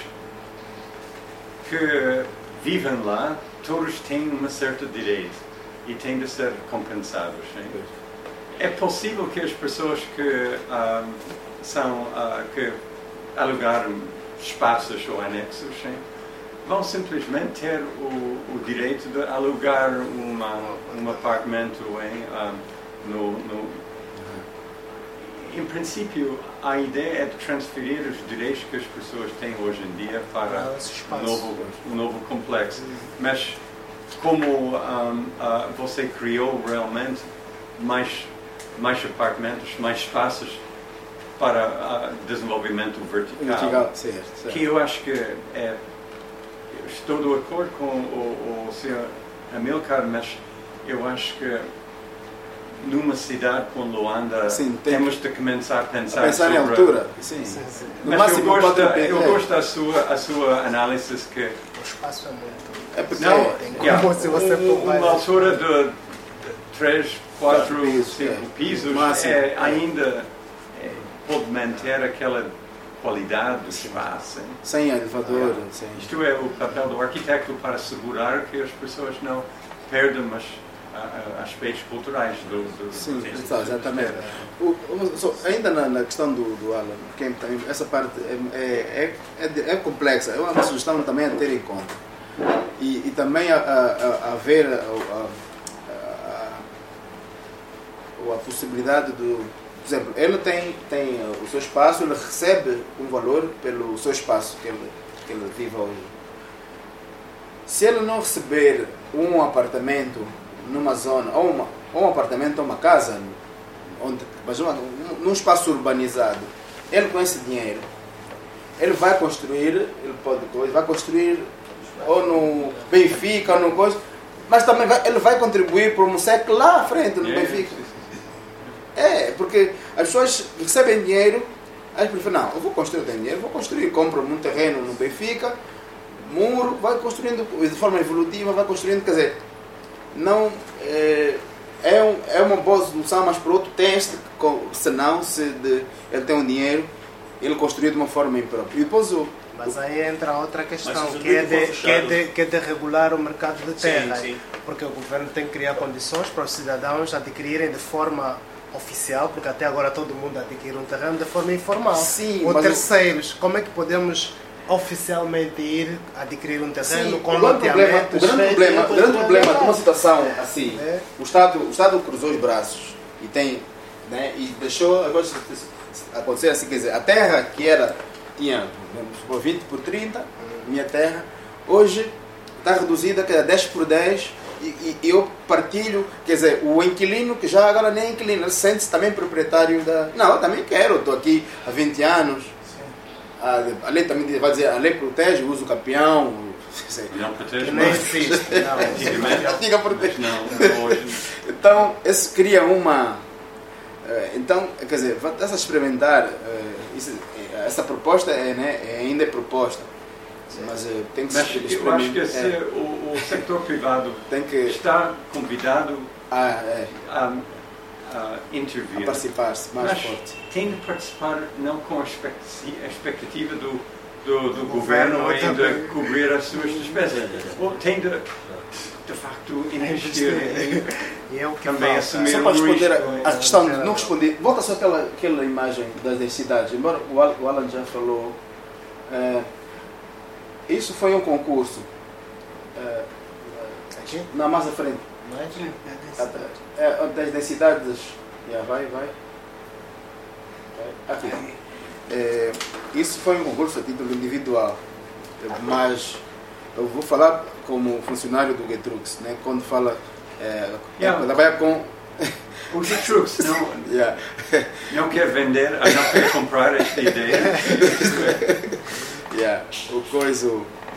que vivem lá, todos têm um certo direito e têm de ser compensados. Hein? É possível que as pessoas que um, são uh, que alugaram espaços ou anexos, hein, vão simplesmente ter o, o direito de alugar uma, um apartamento em, um, no, no... Em princípio, a ideia é de transferir os direitos que as pessoas têm hoje em dia para um novo, um novo complexo. Mas como um, uh, você criou realmente mais, mais apartamentos, mais espaços para uh, desenvolvimento vertical, Vertical, certo, certo. que eu acho que é... Estou de acordo com o, o senhor Amilcar, mas eu acho que numa cidade como Luanda Sim, tem temos de começar a pensar, A pensar sobre... em altura, sim. Sim, sim. No Mas eu máximo gosto, quatro pés. eu gosto da sua, a sua análise que O espaço é muito. É porque não, tem como yeah, se você um- for mais- uma altura de três, quatro, Quatro pisos, cinco é. pisos Máximo. é, ainda é, pode manter aquela qualidade do espaço. Hein? sem elevador, sem... Isto é o papel do arquiteto para assegurar que as pessoas não perdem os a- a- aspectos culturais do, do, Sim, do tá, exatamente. O, o, só, ainda na, na questão do, do Alan, porque também essa parte é, é, é, é, é complexa, é uma sugestão também a ter em conta. E, e também a, a, a, a ver a, a, a, a possibilidade do... Por exemplo, ele tem, tem o seu espaço, ele recebe um valor pelo seu espaço que ele, que ele vive hoje. Se ele não receber um apartamento numa zona, ou, uma, ou um apartamento ou uma casa, onde, mas uma, num espaço urbanizado, ele com esse dinheiro, ele vai construir, ele pode, ele vai construir ou no Benfica ou no coisa, mas também vai, ele vai contribuir para um S E C lá à frente no Yeah, Benfica. sim, sim, sim. É, porque as pessoas recebem dinheiro, elas preferem, não, eu vou construir, eu tenho dinheiro, vou construir, compro um terreno no Benfica, muro, vai construindo de forma evolutiva, vai construindo, quer dizer, não, é, é, um, é uma boa solução, mas por outro tem este, senão, se de, ele tem um dinheiro, ele construiu de uma forma imprópria. E depois o... Mas aí entra outra questão, Mas se os que é, vídeos de, for que, é fechados- de, que é de regular o mercado de terra. Sim, sim. Porque o governo tem que criar condições para os cidadãos adquirirem de forma oficial, porque até agora todo mundo adquire um terreno de forma informal. Sim, Ou mas o- terceiros, como é que podemos oficialmente ir adquirir um terreno Sim, com o grande problema, loteamentos o grande feitos problema, e o depois grande problema de uma legal? situação assim, É. o Estado, o Estado cruzou os braços e tem, né, e deixou agora acontecer assim, quer dizer, a terra que era, tinha vamos supor, vinte por trinta, minha terra, hoje está reduzida, quer dizer, dez por dez, e, e, e eu partilho, quer dizer, o inquilino, que já agora nem é inquilino, ele sente-se também proprietário da... Não, eu também quero, estou aqui há vinte anos. a, a lei também vai dizer, a lei protege o uso capião. Não protege Nem mais. existe. Não, Diga protege. Não, não, hoje. Então, isso cria uma. eh, Então, quer dizer, está-se a experimentar. eh, isso- eh, essa proposta é, né, é ainda é proposta. Mas eh, tem que Mas se eu acho que experimentar. se é, o, o setor privado tem que está convidado ah, é, a, a a intervir, participar-se mais mas forte. tem de participar não com a expectativa, a expectativa do, do, do governo governo em também. de cobrir as suas despesas. Ou tem de, de facto, investir em E é o que também falta. assumir Só o para responder risco. a, a questão de não responder, volta só aquela, aquela imagem das densidades, embora o Al- o Alan já falou, eh, isso foi um concurso, eh, Aqui? na mais à frente, Não é? é, das densidades, yeah, vai, vai, vai. Aqui. Eh, isso foi um concurso a título individual, mas eu vou falar como funcionário do Getrux, né? Quando fala, eh, Yeah. trabalha com O Getrux não, yeah. não quer vender, ah, não quer comprar esta ideia. Yeah. O coisa.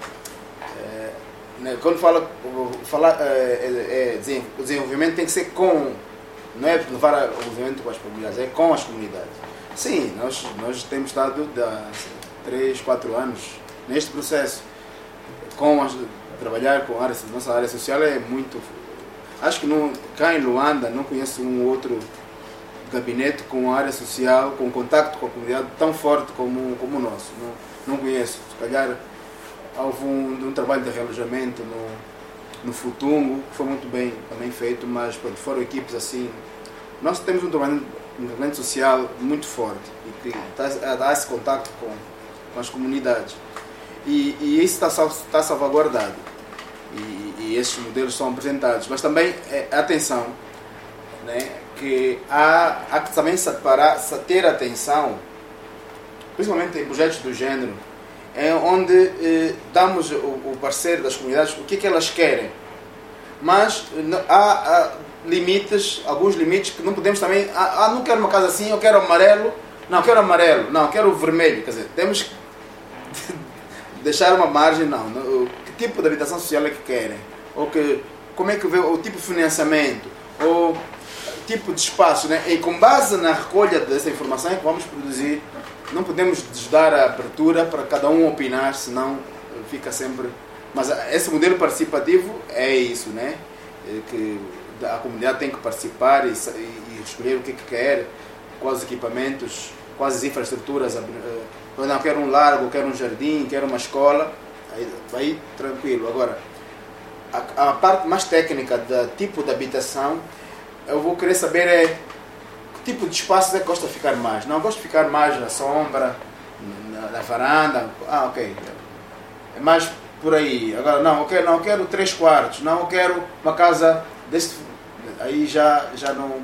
É, né, quando fala, fala é, é, é, desen- o desenvolvimento tem que ser com. Não é levar o desenvolvimento com as comunidades, é com as comunidades. Sim, nós, nós temos estado há três, quatro anos neste processo. Com as, trabalhar com a área, nossa área social é muito. Acho que não, cá em Luanda não conheço um outro gabinete com a área social, com contato com a comunidade tão forte como, como o nosso. Não, não conheço. Se calhar houve um, um trabalho de realojamento no, no Futungo, que foi muito bem também feito, mas pronto, foram equipes assim. Nós temos um trabalho um trabalho social muito forte e que está a dar esse contato com, com as comunidades. E, e isso está, sal- está salvaguardado. E, e esses modelos são apresentados. Mas também, é, atenção, né, que há, há que também separar, se ter atenção, principalmente em projetos do género, é onde eh, damos o, o parceiro das comunidades o que é que elas querem. Mas não- há, há limites, alguns limites que não podemos também. Ah, ah, não quero uma casa assim, eu quero amarelo. Não, quero amarelo. Não, quero vermelho. Quer dizer, temos que deixar uma margem, não. não. Que tipo de habitação social é que querem? Ou que, como é que vê o tipo de financiamento? Ou tipo de espaço, né? E com base na recolha dessa informação é que vamos produzir. Não podemos dar a abertura para cada um opinar, senão fica sempre. Mas esse modelo participativo é isso, né? É que a comunidade tem que participar e, e escolher o que, que quer, quais equipamentos, quais as infraestruturas. Eu não quero um largo, quero um jardim, quero uma escola. Aí, aí tranquilo. Agora, a, a parte mais técnica do tipo de habitação, eu vou querer saber é que tipo de espaço é que gosta de ficar mais. Não gosto de ficar mais na sombra, na, na varanda. Ah, ok. É mais por aí. Agora, não, eu quero, não, eu quero três quartos. Não, eu quero uma casa deste. Aí já, já não.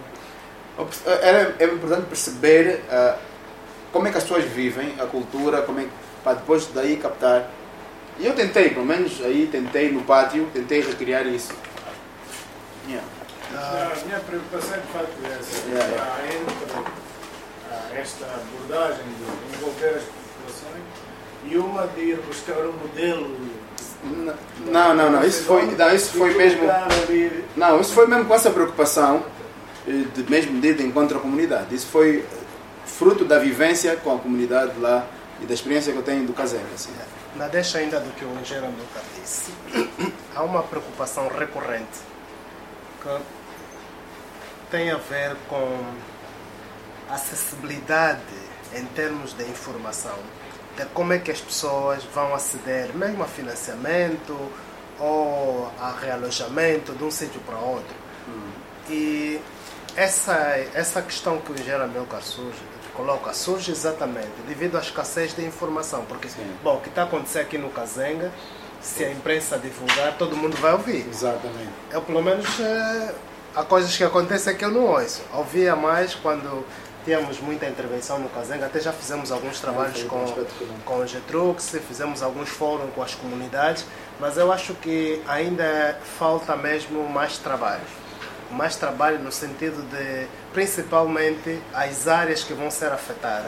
É, é importante perceber uh, como é que as pessoas vivem, a cultura, como é que, para depois daí captar. E eu tentei, pelo menos aí tentei no pátio, tentei recriar isso. Yeah. A minha preocupação é de facto essa. Yeah, yeah. Há entre há esta abordagem de envolver as populações e uma de ir buscar um modelo. Não, não, não. Isso foi, não, isso foi mesmo. Não, isso foi mesmo com essa preocupação de mesmo de encontro à comunidade. Isso foi fruto da vivência com a comunidade lá e da experiência que eu tenho do Casenga. Assim. Na deixa ainda do que o engenheiro Amilcar disse, há uma preocupação recorrente que tem a ver com acessibilidade em termos de informação, de como é que as pessoas vão aceder mesmo a financiamento ou a realojamento de um sítio para outro. Hum. E essa, essa questão que o engenheiro Amilcar surge, coloca, surge exatamente devido à escassez de informação, porque Sim. bom, o que está acontecendo aqui no Casenga, se a imprensa divulgar, todo mundo vai ouvir. Exatamente. Eu, pelo menos, é, há coisas que acontecem que eu não ouço. Ouvia mais quando tínhamos muita intervenção no Casenga, até já fizemos alguns trabalhos com, com o Getrux, fizemos alguns fóruns com as comunidades, mas eu acho que ainda falta mesmo mais trabalho. Mais trabalho no sentido de, principalmente, as áreas que vão ser afetadas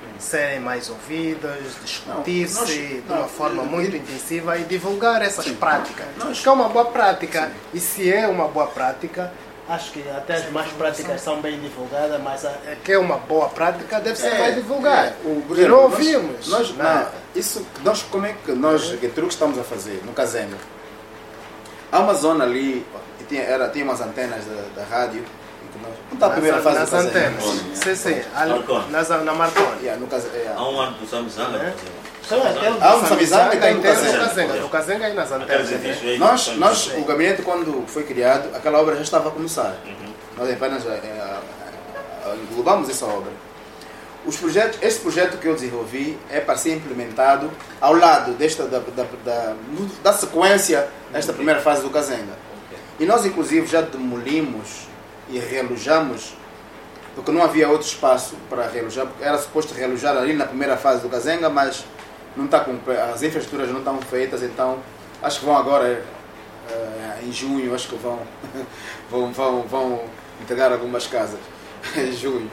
serem mais ouvidas, discutir-se Não, nós- de não, uma forma eu- muito eu- intensiva e divulgar essas Sim. práticas. Nós- Acho que é uma boa prática. E se é uma boa prática, acho que até as más práticas são bem divulgadas, mas a a que é uma boa prática deve ser mais divulgada. é, o, por E exemplo, não nós- ouvimos. Nós, não. não, isso, nós, como é que nós, que truque estamos a fazer no Cazenga? Há uma zona ali, que tinha, era, tinha umas antenas da, da rádio, e que nós, não está a primeira nas, fase nas do Cazenga. antenas. Marconi, Sim, sim. Ali, Marconi. nas, na Marconi. Yeah, no Caze- yeah. Há um ano do Samizanga, É? por exemplo. Há um Samizanga e tem no Cazenga. No Cazenga, no Cazenga e nas Aqueles antenas. né? edifícios aí, Nós, são- nós, o gabinete, quando foi criado, aquela obra já estava a começar. Uhum. Nós apenas eh, eh, eh, englobamos essa obra. Os projetos, esse projeto que eu desenvolvi é para ser implementado ao lado desta, da, da, da, da sequência desta primeira fase do Cazenga. E nós, inclusive, já demolimos e realojamos, porque não havia outro espaço para realojar, porque era suposto realojar ali na primeira fase do Cazenga, mas não está com, as infraestruturas não estão feitas, então acho que vão agora, eh, em junho, acho que vão, vão, vão, vão entregar algumas casas. Em junho.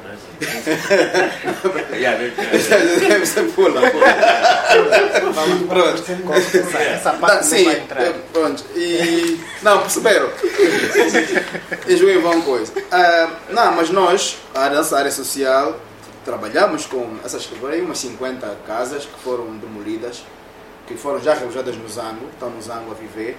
Yeah, deve- Deve ser pula. Pronto. Essa Não, parte sim, não vai entrar. eh, pronto. E, não, perceberam? Em junho vão coisa. Ah, não, mas nós, a nossa área social, trabalhamos com essas aí umas cinquenta casas que foram demolidas, que foram já realojadas no Zango, estão no Zango a viver.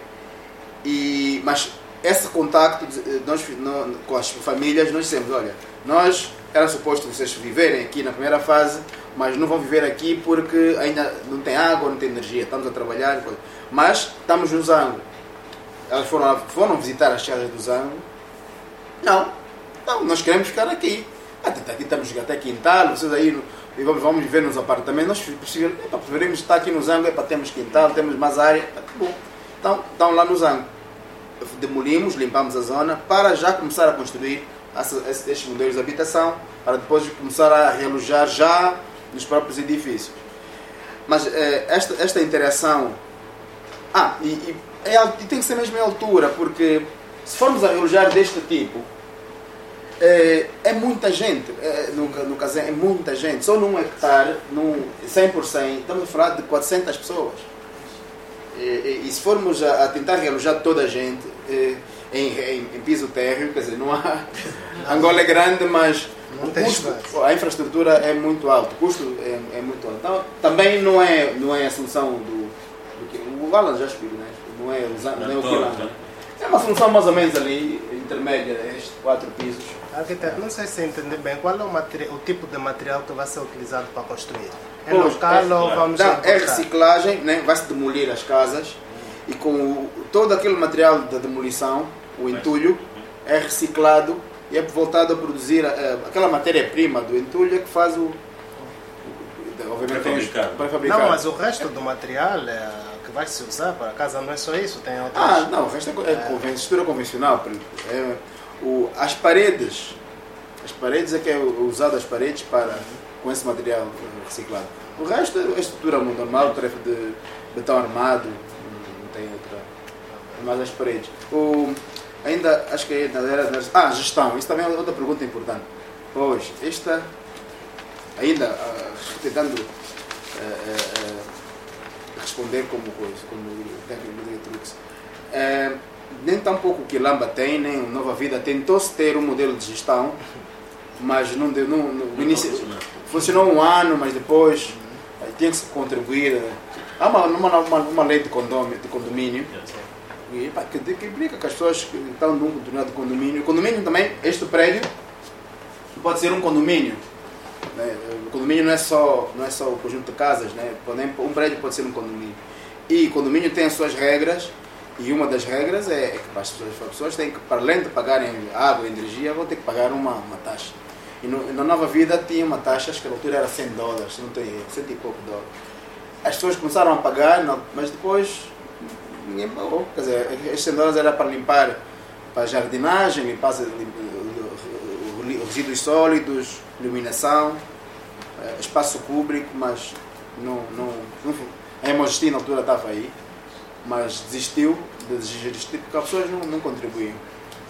E, mas esse contacto de- nós, no- com as famílias, nós dissemos, olha, nós era suposto vocês viverem aqui na primeira fase, mas não vão viver aqui porque ainda não tem água, não tem energia, estamos a trabalhar, coisa. Mas estamos no Zango. Elas foram, foram visitar as casas do Zango. Não, não, nós queremos ficar aqui. Até aqui estamos até quintal, vocês aí no- e vamos, vamos viver nos apartamentos. Nós preferimos, epa, preferimos estar aqui no Zango, epa, temos quintal, temos mais área. Tá bom. Então, estão lá no Zango. Demolimos, limpamos a zona para já começar a construir essa- esse- estes modelos de habitação, para depois começar a realojar já nos próprios edifícios. Mas eh, esta, esta interação. Ah, e, e, é, al- e tem que ser mesmo em altura, porque se formos a realojar deste tipo, é, é muita gente, é, no, no caso é muita gente, só num hectare, num cem por cento, estamos a falar de quatrocentas pessoas. E, e, e se formos a, a tentar realojar toda a gente é, em, em, em piso térreo, quer dizer, não há. Angola é grande, mas Não o tem custo, espaço. a infraestrutura é muito alto, o custo é, é muito alto. Então, também não é, não é a solução do, do que. O Alan já explicou, né? Não é, usar, não é o que Não, lá. não. É uma solução mais ou menos ali, intermédia, estes quatro pisos. Arquiteto, não sei se entender bem qual é o, materi- o tipo de material que vai ser utilizado para construir. É Pois, local é, ou claro. vamos Não, é importar? reciclagem, né? Vai-se demolir as casas e com o- todo aquele material da demolição, o entulho, é reciclado e é voltado a produzir eh, aquela matéria-prima do entulho é que faz o. o- obviamente tem os- Pré-fabricado. pré-fabricado. Não, mas o resto do material é, que vai se usar para a casa não é só isso, tem outras. Ah, não, o resto é, co- é conven- estrutura convencional. por exemplo. É, o, as paredes, as paredes é que é usado as paredes para, com esse material eh, reciclado. O resto é estrutura normal, tarefa de betão armado, não tem outra. É mais as paredes. O, ainda, acho que ainda era. Ah, gestão, isso também é outra pergunta importante. Pois, esta, ainda ah, tentando eh, eh, eh, responder como coisa, como técnico de truques. É, nem tão pouco o Quilamba tem, nem o Nova Vida tentou-se ter um modelo de gestão, mas não deu, não, no Não início, funcionou. funcionou um ano, mas depois eh, tinha que se contribuir. Há uma, uma, uma, uma lei de condomínio, de condomínio e, pá, que, que implica que as pessoas que estão num determinado condomínio, condomínio também, este prédio pode ser um condomínio. Né? O condomínio não é só não é só o conjunto de casas, né? Um prédio pode ser um condomínio. E o condomínio tem as suas regras, e uma das regras é que as pessoas, as pessoas têm que, para além de pagarem água e energia, vão ter que pagar uma, uma taxa. E no, na Nova Vida tinha uma taxa, acho que na altura era cem dólares, não tem erro, cento e pouco dólares. As pessoas começaram a pagar, não, mas depois ninguém pagou. Quer dizer, esses cem dólares era para limpar, para jardinagem, limpar os resíduos sólidos, iluminação, eh, espaço público, mas não, não, não a Hemogesti na altura estava aí, mas desistiu de desistir porque as pessoas não, não contribuíam.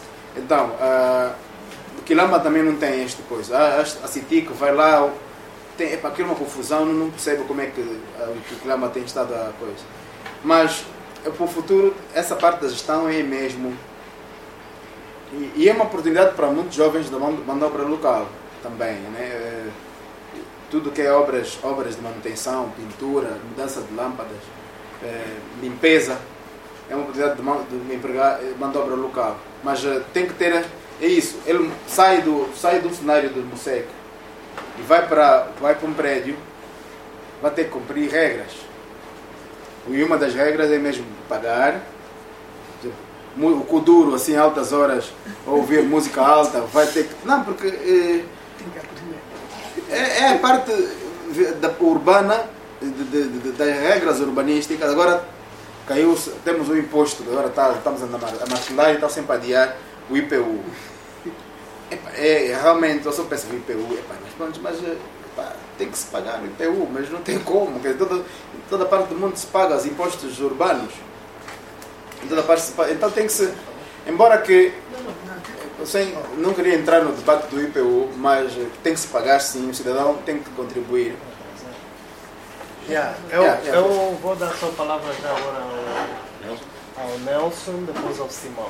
Então, uh, o Quilamba também não tem esta coisa. A, a, a CITIC vai lá, tem, epa, aquilo é uma confusão, não, não percebo como é que uh, o clima tem estado a coisa. Mas, para o futuro, essa parte da gestão é mesmo... E, e é uma oportunidade para muitos jovens da mão de obra local também, né? Tudo que é obras, obras de manutenção, pintura, mudança de lâmpadas, é, limpeza, é uma oportunidade de, mão, de empregar mão de obra local. Mas uh, tem que ter, é isso, ele sai do, sai do cenário do MUSEC e vai para, vai para um prédio, vai ter que cumprir regras. E uma das regras é mesmo pagar, o Kuduro, assim, altas horas, ouvir música alta, vai ter que... Não, porque... É, É, é a parte da, urbana, de, de, de, das regras urbanísticas. Agora caiu, temos um imposto, agora tá, estamos a machilar e está sempre a adiar o I P U. Epa, é, realmente, eu só penso no I P U, epa, mas, mas epa, tem que se pagar o I P U, mas não tem como. Porque toda, toda parte do mundo se paga os impostos urbanos. Em toda parte se paga. Então tem que se... Embora que... Sem, não queria entrar no debate do I P U, mas tem que se pagar sim, o cidadão tem que contribuir. Yeah, eu, yeah, yeah. eu vou dar a sua palavra já agora ao, ao Nelson, depois ao Simão.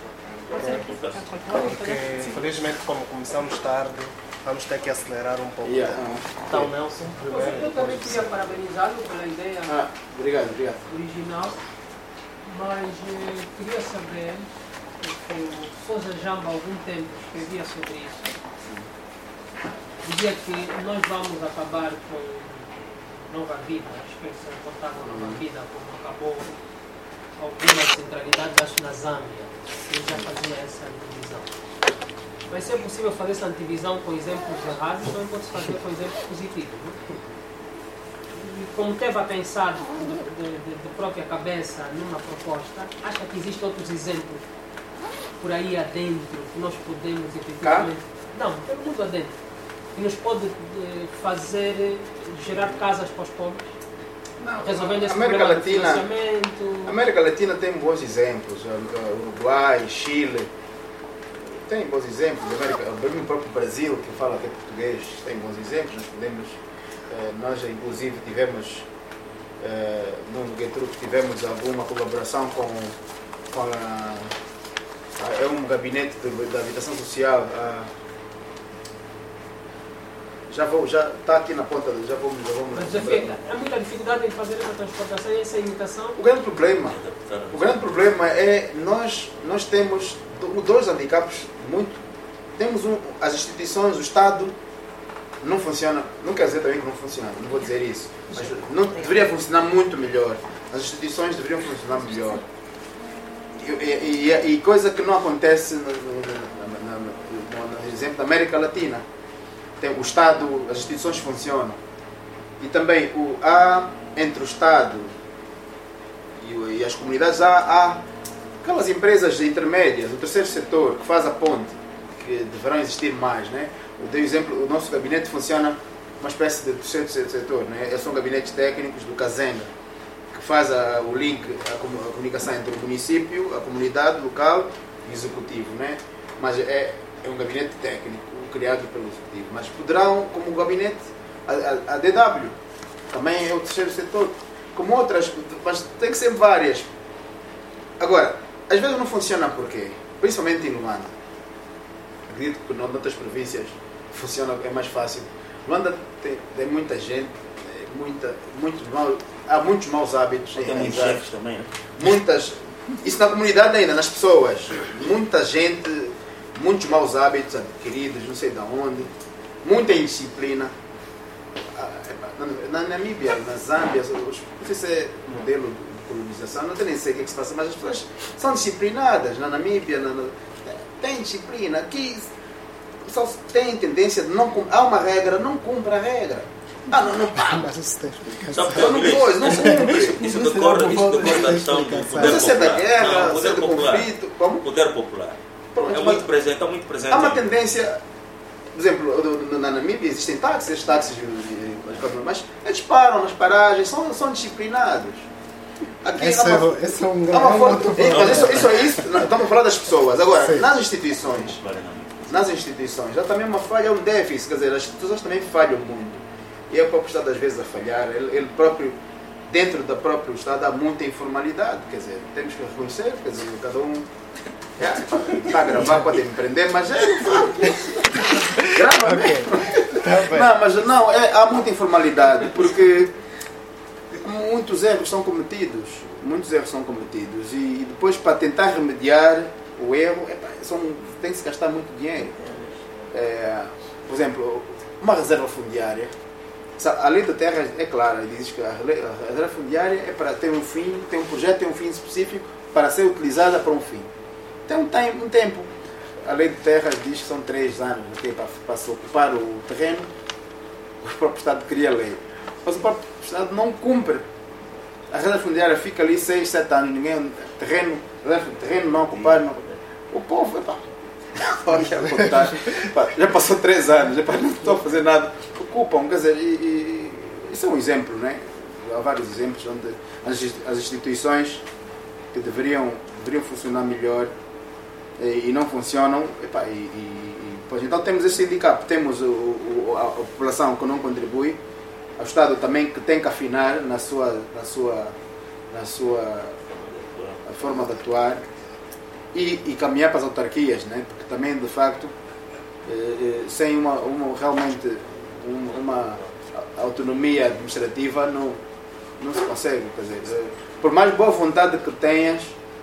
Porque infelizmente, como começamos tarde, vamos ter que acelerar um pouco. Yeah. Então, Nelson, primeiro. Eu também queria parabenizá-lo pela ideia ah, obrigado, obrigado. original, mas eh, queria saber. O Sousa Jamba há algum tempo escrevia sobre isso. Dizia que nós vamos acabar com Nova Vida, acho que eles contaram Nova Vida, como acabou alguma centralidade, acho na Zâmbia. Ele já fazia essa divisão. Mas se é possível fazer essa divisão com exemplos errados, também pode-se fazer com exemplos positivos. Né? E como teve a pensar de, de, de própria cabeça numa proposta, acha que existem outros exemplos por aí adentro que nós podemos efetivamente... Não, pelo mundo adentro. Que nos pode eh, fazer gerar casas para os pobres. Não, resolvendo esse América problema Latina, de financiamento. A América Latina tem bons exemplos. Uruguai, Chile, tem bons exemplos. América, o próprio Brasil, que fala até português, tem bons exemplos. Nós podemos, eh, nós inclusive tivemos, eh, no Getruc, tivemos alguma colaboração com, com a... É um gabinete de, de habitação social. Ah, já vou, já está aqui na ponta, já vamos, já vamos. Mas desafio, há muita dificuldade em fazer essa transportação e essa imitação. O grande problema, o grande problema é nós, nós temos dois handicaps muito. Temos um, as instituições, o Estado não funciona. Não quer dizer também que não funciona, não vou dizer isso, mas não deveria funcionar muito melhor. As instituições deveriam funcionar melhor. E, e, e, e coisa que não acontece no, no, no, no, no exemplo da América Latina. Tem, o Estado, as instituições funcionam. E também o, há, entre o Estado e, e as comunidades há, há aquelas empresas intermédias, o terceiro setor, que faz a ponte, que deverão existir mais. Né? Eu dei exemplo, o nosso gabinete funciona uma espécie de terceiro setor. Né? São gabinetes técnicos do Cazenga, faz a, o link, a, a comunicação entre o município, a comunidade local e o executivo, né? Mas é, é um gabinete técnico criado pelo executivo. Mas poderão, como o gabinete, a, a, a D W, também é o terceiro setor, como outras, mas tem que ser várias. Agora, às vezes não funciona por quê? Principalmente em Luanda. Acredito que em outras províncias funciona, é mais fácil. Luanda tem, tem muita gente, muita, muito mal, há muitos maus hábitos. Tem muitos chefes também, né? Muitas, isso na comunidade ainda, nas pessoas. Muita gente, muitos maus hábitos adquiridos, não sei de onde. Muita indisciplina. Na Namíbia, na Zâmbia, não sei se é modelo de colonização, não sei nem sei o que, é que se passa, mas as pessoas são disciplinadas. Na Namíbia, na, na, tem disciplina. Aqui só tem tendência de não cumprir. Há uma regra, não cumpre a regra. Ah, não, não, mas isso tem explicação. Só porque não pode, não se cumpre. Isso, isso decorre, isso decorre da questão do poder Não sei se é da popular. guerra, Não, se é poder do popular. conflito. Como? Poder popular. Pronto, É mas muito presente, está muito presente. há uma tendência, por exemplo, na Namíbia existem táxis, táxis, mas eles param nas paragens, são, são disciplinados. Aqui Esse, há uma, é, esse é um há uma grande forma, ponto. mas isso, isso é isso, não, estamos a falar das pessoas. Agora, Sim. nas instituições, nas instituições, já também é uma falha, é um déficit, quer dizer, as instituições também falham muito. e é o próprio Estado às vezes a falhar, ele, ele próprio, dentro do próprio Estado há muita informalidade, quer dizer, temos que reconhecer, quer dizer, cada um está a gravar, pode me prender, mas é grava mesmo. Tá Não, mas não, é, há muita informalidade, porque muitos erros são cometidos, muitos erros são cometidos, e depois para tentar remediar o erro, é, são, tem que se gastar muito dinheiro. É, por exemplo, uma reserva fundiária, a lei da terra é clara, diz que a, lei, a reserva fundiária é para ter um fim, tem um projeto, tem um fim específico para ser utilizada para um fim. Tem um, tem um tempo. A lei de terra diz que são três anos okay, para, para se ocupar o terreno, o próprio Estado cria a lei. Mas o próprio Estado não cumpre. A reserva fundiária fica ali seis, sete anos, ninguém, terreno, terreno não ocupar, não. O povo, epá, já, contar, epá, já passou três anos, epá, não estou a fazer nada. Ocupam, quer dizer, e, e, isso é um exemplo, né? Há vários exemplos onde as, as instituições que deveriam, deveriam funcionar melhor e, e não funcionam, epá, e, e, pois, então temos esse handicap, temos o, o, a população que não contribui, o Estado também que tem que afinar na sua, na sua, na sua a forma de atuar e, e caminhar para as autarquias, né? Porque também de facto eh, sem uma, uma realmente uma, uma autonomia administrativa não, não se consegue, quer dizer, por mais boa vontade que tenhas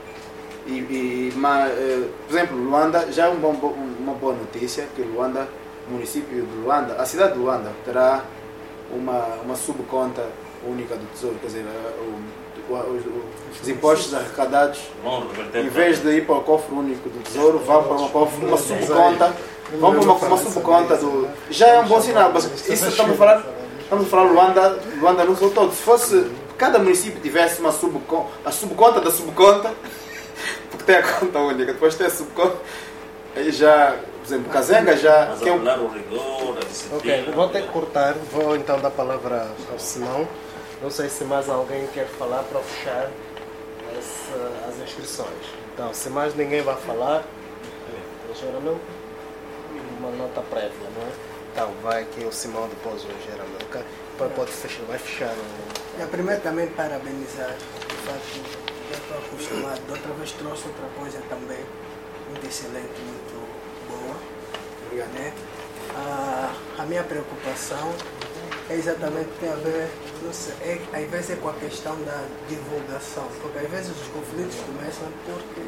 e, e mas, eh, por exemplo, Luanda já é um bom, uma boa notícia que Luanda, o município de Luanda, a cidade de Luanda terá uma, uma subconta única do Tesouro, quer dizer, o, o, o, os impostos arrecadados, em vez de ir para o cofre único do Tesouro, vão para uma, cofre, uma subconta, vão para uma, uma subconta do... Já é um bom sinal, mas isso estamos a falar, estamos a falar Luanda, Luanda não sou todo. Se fosse, cada município tivesse uma subconta, a subconta da subconta, porque tem a conta única, depois tem a subconta, aí já... Por exemplo, Kazenga já... Mas tem um... o rigor, a disciplina... Ok, vou ter que cortar, vou então dar a palavra ao Simão. Não sei se mais alguém quer falar para fechar essa, as inscrições. Então, se mais ninguém vai falar, geral uma nota prévia, não é? Então, vai aqui o Simão, depois o geral, okay? Depois pode fechar, vai fechar o... Eu primeiro também parabenizar, de fato, eu estou acostumado, da outra vez trouxe outra coisa também, muito excelente, muito boa, né? A, a minha preocupação é exatamente tem a ver, não sei, é, às vezes é com a questão da divulgação, porque às vezes os conflitos começam porque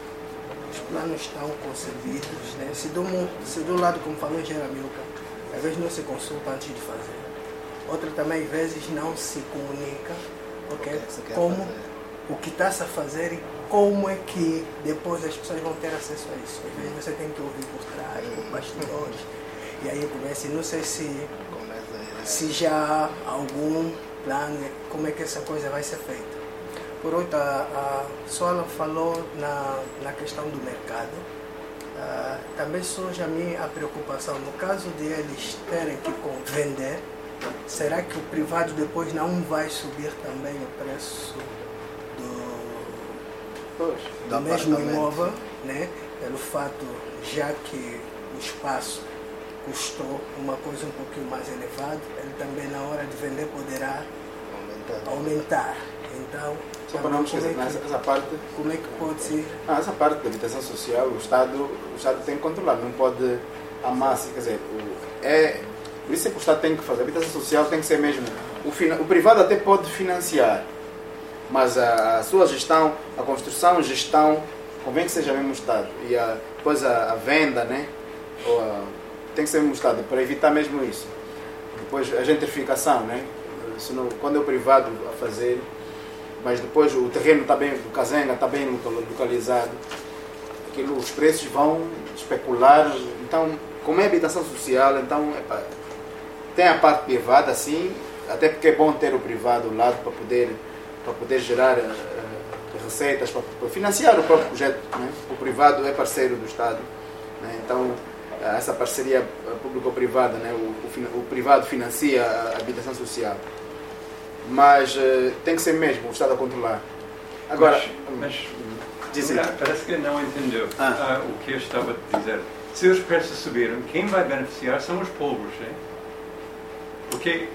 os planos estão concebidos, né? Se do, se do lado, como falou Jeramilca, às vezes não se consulta antes de fazer, outra também às vezes não se comunica, porque como fazer. O que está-se a fazer e como é que depois as pessoas vão ter acesso a isso. Às vezes você tem que ouvir por trás, por bastidores. E aí começa, não sei se, se já há algum plano, como é que essa coisa vai ser feita. Por outro, a, a Sola falou na, na questão do mercado. Uh, também surge a mim a preocupação, no caso de eles terem que vender, será que o privado depois não vai subir também o preço do, do mesmo imóvel, né? Pelo fato, já que o espaço custou uma coisa um pouquinho mais elevada, ele também na hora de vender poderá aumentar. aumentar. Então, só para não esquecer, é essa parte, como é que pode ser? Ah, essa parte da habitação social, o Estado, o Estado tem que controlar, não pode amassar, quer dizer, o, é, por isso é que o Estado tem que fazer, a habitação social tem que ser mesmo, o, o privado até pode financiar, mas a, a sua gestão, a construção, a gestão, convém que seja mesmo o Estado, e a, depois a, a venda, né, ou a, tem que ser mesmo o Estado, para evitar mesmo isso. Depois a gentrificação, né, senão, quando é o privado a fazer, mas depois o terreno está bem, o Kazenga está bem localizado, aquilo, os preços vão especular. Então, como é habitação social, então epa, tem a parte privada, sim, até porque é bom ter o privado ao lado para poder, para poder gerar uh, receitas, para, para financiar o próprio projeto. Né? O privado é parceiro do Estado, né? Então essa parceria público-privada, né? o, o, o privado financia a habitação social. Mas uh, tem que ser mesmo o Estado a controlar. Agora, mas, mas um, parece que não entendeu ah. uh, o que eu estava a dizer. Se os preços subiram, quem vai beneficiar são os povos, né? Porque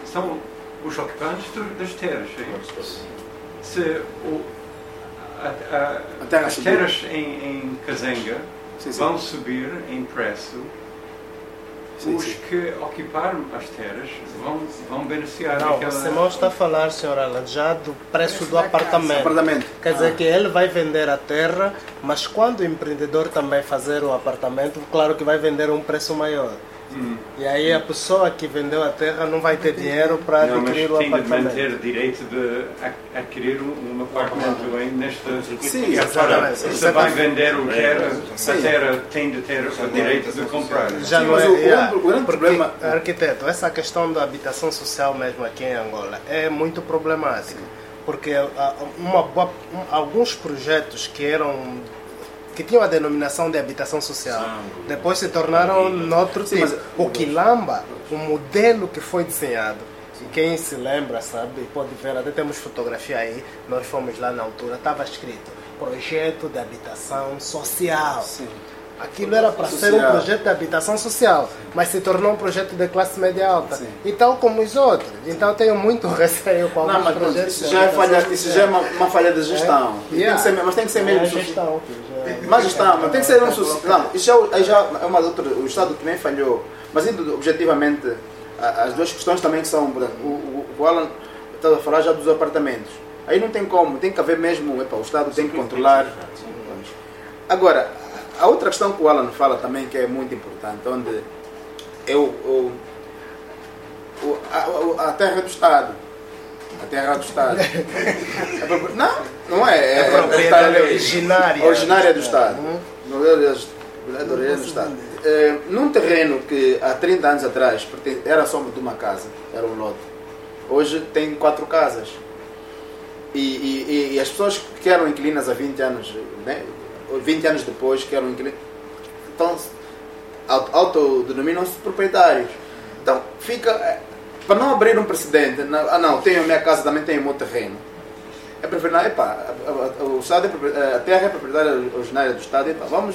são os ocupantes do- das terras. é isso? Se o, a, a, A terra as subiu. terras em, em Kazenga Sim, sim. vão subir em preço, Sim, os sim. que ocuparam as terras vão, vão beneficiar Não, daquela... você não está a falar, senhora Alan, já do preço do apartamento. Apartamento. Quer dizer Ah. que ele vai vender a terra, mas quando o empreendedor também fazer o apartamento, claro que vai vender a um preço maior. Hum. E aí a pessoa que vendeu a terra não vai ter dinheiro para Não, mas adquirir o tem de apartamento. manter direito de a- adquirir um, um apartamento em neste... Sim, E agora, exatamente. se vai vender o terra, Sim. a terra tem de ter o direito de comprar. Já Sim, não mas é, o- o yeah, grande- o grande porque, problema- arquiteto, essa questão da habitação social mesmo aqui em Angola é muito problemática, porque ah, uma boa- um- alguns projetos que eram que tinham a denominação de habitação social, depois se tornaram noutro Sim, tipo. mas- O Quilamba, o modelo que foi desenhado, e quem se lembra sabe, pode ver, até temos fotografia aí, nós fomos lá na altura, estava escrito Projeto de Habitação Social. Sim. Aquilo era para ser um Social. projeto de habitação social, mas se tornou um projeto de classe média alta, Sim. e tal como os outros. Então tenho muito receio com Não, alguns mas pronto, projetos. isso de já é habitação falha, isso já é uma, uma falha de gestão. É. Tem que ser, mas tem que ser mesmo. É a gestão, que já- Mas gestão, mas tem que ser um social. Não, isso já, aí já é uma outra. O Estado também falhou. Mas indo objetivamente, a- as duas questões também que são. por exemplo, O, o, o Alan estava a falar já dos apartamentos. Aí não tem como, tem que haver mesmo. Epa, o Estado tem que controlar. Agora, a outra questão que o Alan fala também que é muito importante, onde eu, o, o, a, a terra é do Estado. A terra é do Estado. É pro- Não, não é. É, A propriedade é- originária. originária do Estado. Uhum. Não é da origem do Estado. É, num terreno que há trinta anos atrás pertence- era só de uma casa, era um lote. Hoje tem quatro casas. E, e, e as pessoas que eram inquilinas há vinte anos, né, vinte anos depois, que eram inquilinas, então, auto- autodenominam-se proprietários. Então, fica. é, Para não abrir um precedente, não, ah não, tenho a minha casa, também tenho o meu terreno. É preferível, epá, a, a, o Estado é, propri- a terra é propriedade originária do Estado, epá, vamos.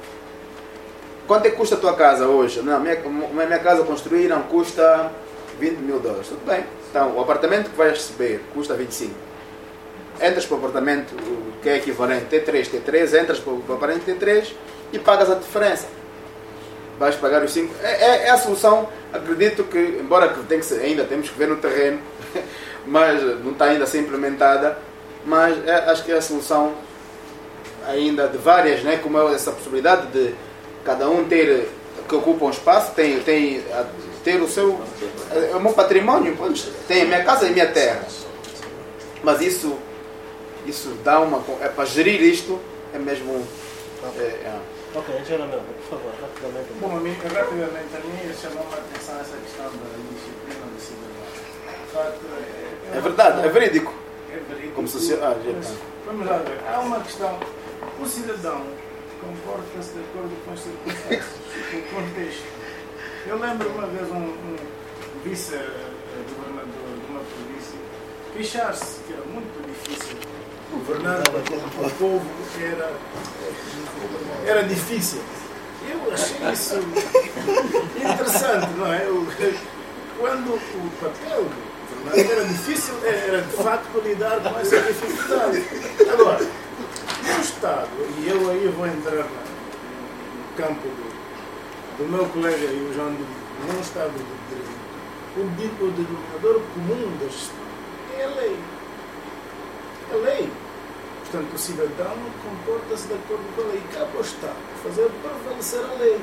Quanto é que custa a tua casa hoje? Não, minha, a minha casa construíram custa vinte mil dólares. Tudo bem. Então, o apartamento que vais receber custa vinte e cinco. Entras para o apartamento o que é equivalente T três, T três, entras para o apartamento T três e pagas a diferença. Vais pagar os cinco. É, é, é a solução, acredito que, embora que, tem que ser, ainda temos que ver no terreno, mas não está ainda a ser implementada, mas é, acho que é a solução ainda de várias, né? Como é essa possibilidade de cada um ter, que ocupa um espaço, tem, tem a, ter o seu, é o meu patrimônio, tem a minha casa e a minha terra. Mas isso, isso dá uma, é para gerir isto, é mesmo... É, é. Ok, Angela Melba, por favor, rapidamente. Bom, a mim, rapidamente, a mim chamou a atenção essa questão da disciplina do cidadão. De facto, é, É verdade, é verídico. É verídico. Como sociedade. Mas, vamos lá ver. Há uma questão. O cidadão comporta-se de acordo com as circunstâncias, com o contexto. Eu lembro uma vez um, um vice-governador de uma província queixar-se que era muito difícil governar o povo, era, era difícil. Eu achei isso interessante, não é? Eu, quando o papel do governador era difícil, era de facto lidar com essa dificuldade. Agora, no Estado, e eu aí vou entrar no campo do, do meu colega e o João do num Estado de Direito, o, di- o denominador comum da gestão é a lei. É a lei. Portanto, o cidadão comporta-se de acordo com a lei. Cabe ao Estado fazer prevalecer a lei.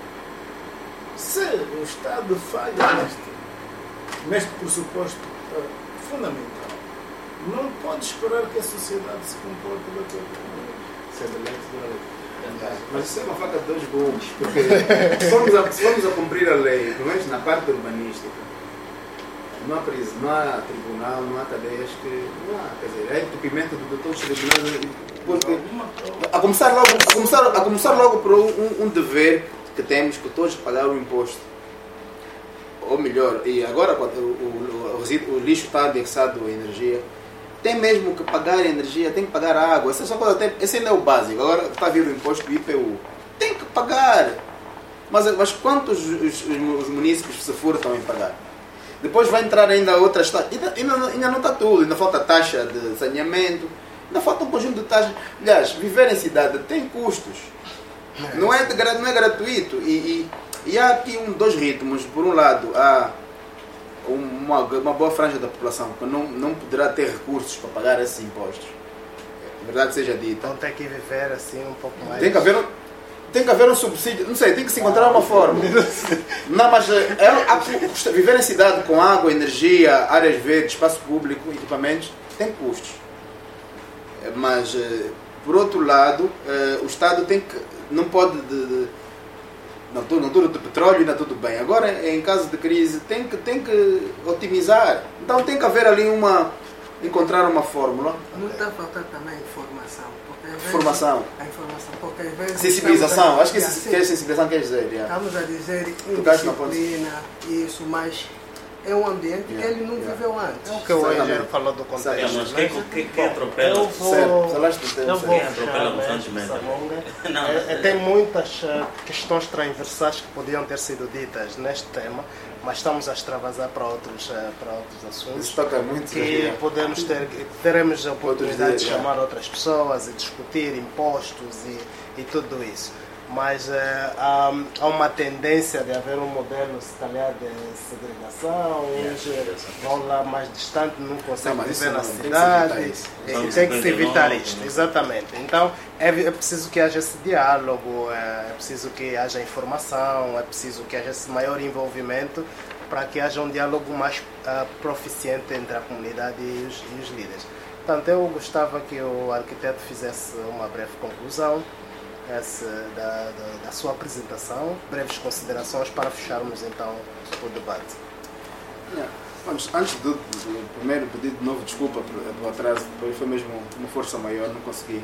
Se o Estado falha neste, neste pressuposto uh, fundamental, não pode esperar que a sociedade se comporte de acordo com a lei. Mas isso é uma faca de dois gumes, porque se formos a, se formos a cumprir a lei, pelo menos na parte urbanística, não há prisão, não há tribunal, não há cadeias que. Não há, quer dizer, é entupimento de todos os tribunais. Porque, a, começar logo, a, começar, a começar logo por um, um dever que temos, que todos pagar o imposto. Ou melhor, e agora quando o, o, o, resíduo, o lixo está anexado à energia, tem mesmo que pagar a energia, tem que pagar a água. Essa é só coisa, tem, esse ainda é o básico. Agora está a vir o imposto do I P U. Tem que pagar. Mas, mas quantos os, os, os munícipes se furtam em pagar? Depois vai entrar ainda outras taxas. Ainda, ainda, ainda não está tudo, ainda falta taxa de saneamento, ainda falta um conjunto de taxas. Aliás, viver em cidade tem custos. Não é, de, não é gratuito. E, e, e há aqui um, dois ritmos. Por um lado, há uma, uma boa franja da população que não, não poderá ter recursos para pagar esses impostos. Verdade seja dita. Então tem que viver assim um pouco mais. Tem que haver um, tem que haver um subsídio, não sei, tem que se encontrar uma forma. Não, mas é, é, viver em cidade com água, energia, áreas verdes, espaço público, equipamentos, tem custos. Mas, por outro lado, o Estado tem que, não pode, de, de, na altura do petróleo ainda tudo bem. Agora, em caso de crise, tem que, tem que otimizar. Então tem que haver ali uma, encontrar uma fórmula. Não está faltando também informação. Porque às vezes, Formação. a informação, porque às vezes Sensibilização, a, acho que assim, que é sensibilização quer dizer. Yeah. Estamos a dizer Tocaste na indisciplina, isso, mas é um ambiente Yeah, que ele não yeah. viveu antes. É o que o Exatamente. Enger falou do É, contexto. mas né? quem, quem, quem atropela? Eu vou, Certo, falaste do tempo, eu vou certo. fechar, Atropela né, constantemente. essa longa. Não, É, mas- é, tem muitas uh, questões transversais que podiam ter sido ditas neste tema, mas estamos a extravasar para outros, uh, para outros assuntos. Isso toca muito. Que Yeah. podemos ter, teremos a oportunidade dias, de yeah. chamar outras pessoas e discutir impostos e, e tudo isso. Mas eh, há, há uma tendência de haver um modelo, se calhar, de segregação, uns eh, vão lá mais distante, não conseguem Não, mas isso viver na não, tem que se cidade, evitar isso. e São tem que se evitar cinquenta e nove, isto, né? exatamente. Então é, é preciso que haja esse diálogo, é, é preciso que haja informação, é preciso que haja esse maior envolvimento para que haja um diálogo mais uh, proficiente entre a comunidade e os, e os líderes. Portanto, eu gostava que o arquiteto fizesse uma breve conclusão esse, da, da, da sua apresentação, breves considerações para fecharmos então o debate. Yeah. Antes, antes do, do primeiro pedir de novo desculpa pelo, pelo atraso, foi mesmo uma força maior, não consegui.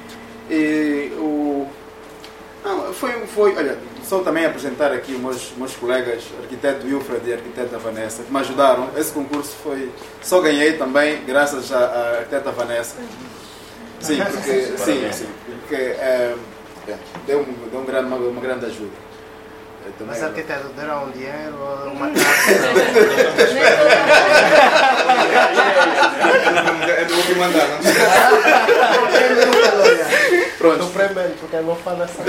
E o. Não, foi, foi. Olha, só também apresentar aqui os meus, meus colegas, arquiteto Wilfred e arquiteta Vanessa, que me ajudaram. Esse concurso foi. Só ganhei também, graças à, à arquiteta Vanessa. Sim, porque. sim, sim, porque é, é, deu, deu um grande, uma, uma grande ajuda. Eu também- Mas arquiteto, deram um dinheiro ou uma É do último andar, não? Pronto. do prêmio, porque não fala assim.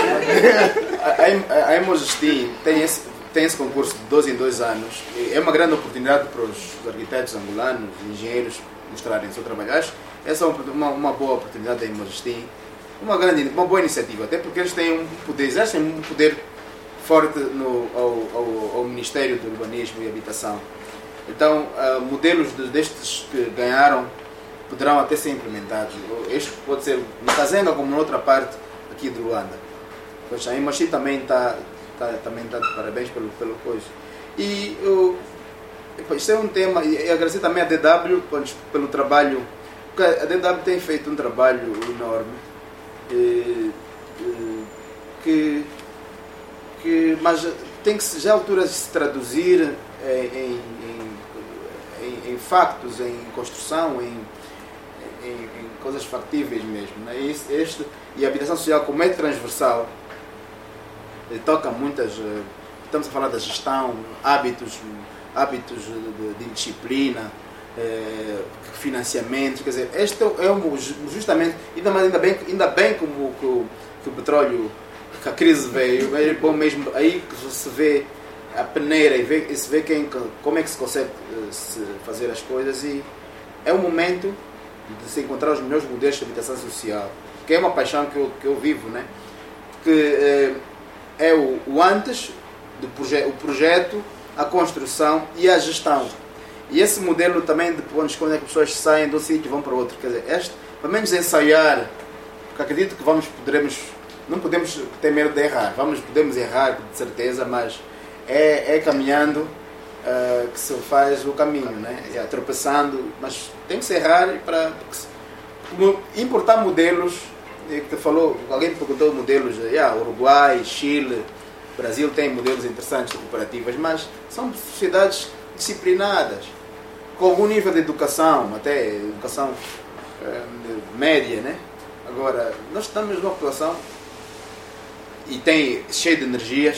A, a, a Emogestim tem esse, tem esse concurso de dois em dois anos. E é uma grande oportunidade para os arquitetos angolanos, engenheiros, mostrarem o seu trabalho. Acho que essa é uma, uma boa oportunidade da Emogestim. Uma, grande, uma boa iniciativa, até porque eles têm um poder, exercem um poder forte no, ao, ao, ao Ministério do Urbanismo e Habitação. Então, uh, modelos de, destes que ganharam poderão até ser implementados. Este pode ser no Kazenga como na outra parte aqui de Luanda. Pois a Imachi também está tá, também tá de parabéns pelo, pelo coisa. E uh, isso é um tema, e agradecer também a D W pois, pelo trabalho, porque a D W tem feito um trabalho enorme, e, e, que, que, mas tem que já a altura de se traduzir em, em, em, em factos, em construção, em, em, em coisas factíveis mesmo. Né? Este, este, e a habitação social, como é transversal, toca muitas. Estamos a falar da gestão, hábitos, hábitos de, de disciplina, eh, financiamento. Quer dizer, este é um, justamente, ainda, mais, ainda bem, ainda bem como que o, que o petróleo, que a crise veio, é bom mesmo aí que se vê a peneira e, vê, e se vê quem, como é que se consegue se fazer as coisas. E é um momento de se encontrar os melhores modelos de habitação social, que é uma paixão que eu, que eu vivo, né? Que eh, é o, o antes do proje o projeto, a construção e a gestão. E esse modelo também depois quando é que as pessoas saem de um sítio e vão para outro. Quer dizer, este, pelo menos ensaiar, porque acredito que vamos, poderemos, não podemos ter medo de errar. Vamos, podemos errar, de certeza, mas é, é caminhando uh, que se faz o caminho, né? É, tropeçando, mas tem que se errar para importar modelos. Que falou, alguém perguntou modelos, yeah, Uruguai, Chile, Brasil tem modelos interessantes de cooperativas, mas são sociedades disciplinadas, com algum nível de educação, até educação eh, média, né? Agora, nós estamos numa população e tem cheio de energias,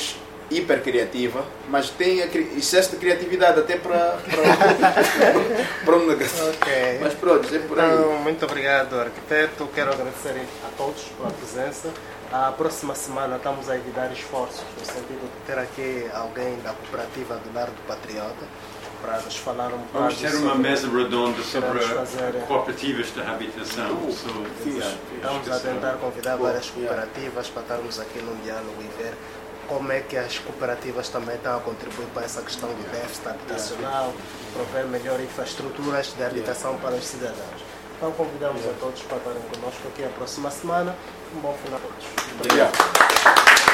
hiper criativa, mas tem a cri- excesso de criatividade até para para um negócio. Ok. Mas pronto, é por aí. Então, muito obrigado, arquiteto. Quero agradecer a todos pela presença. A próxima semana estamos a evitar esforços no sentido de ter aqui alguém da cooperativa do Lar do Patriota para nos falar um pouco. Vamos ter uma mesa redonda sobre Queremos fazer- cooperativas de habitação. Uh, So, fixe. Estamos a tentar convidar Bom, várias yeah. cooperativas para estarmos aqui num diálogo e ver como é que as cooperativas também estão a contribuir para essa questão do déficit habitacional, prover melhor infraestruturas de habitação para os cidadãos. Então convidamos a todos para estarem conosco aqui a próxima semana. Um bom final a todos. Obrigado.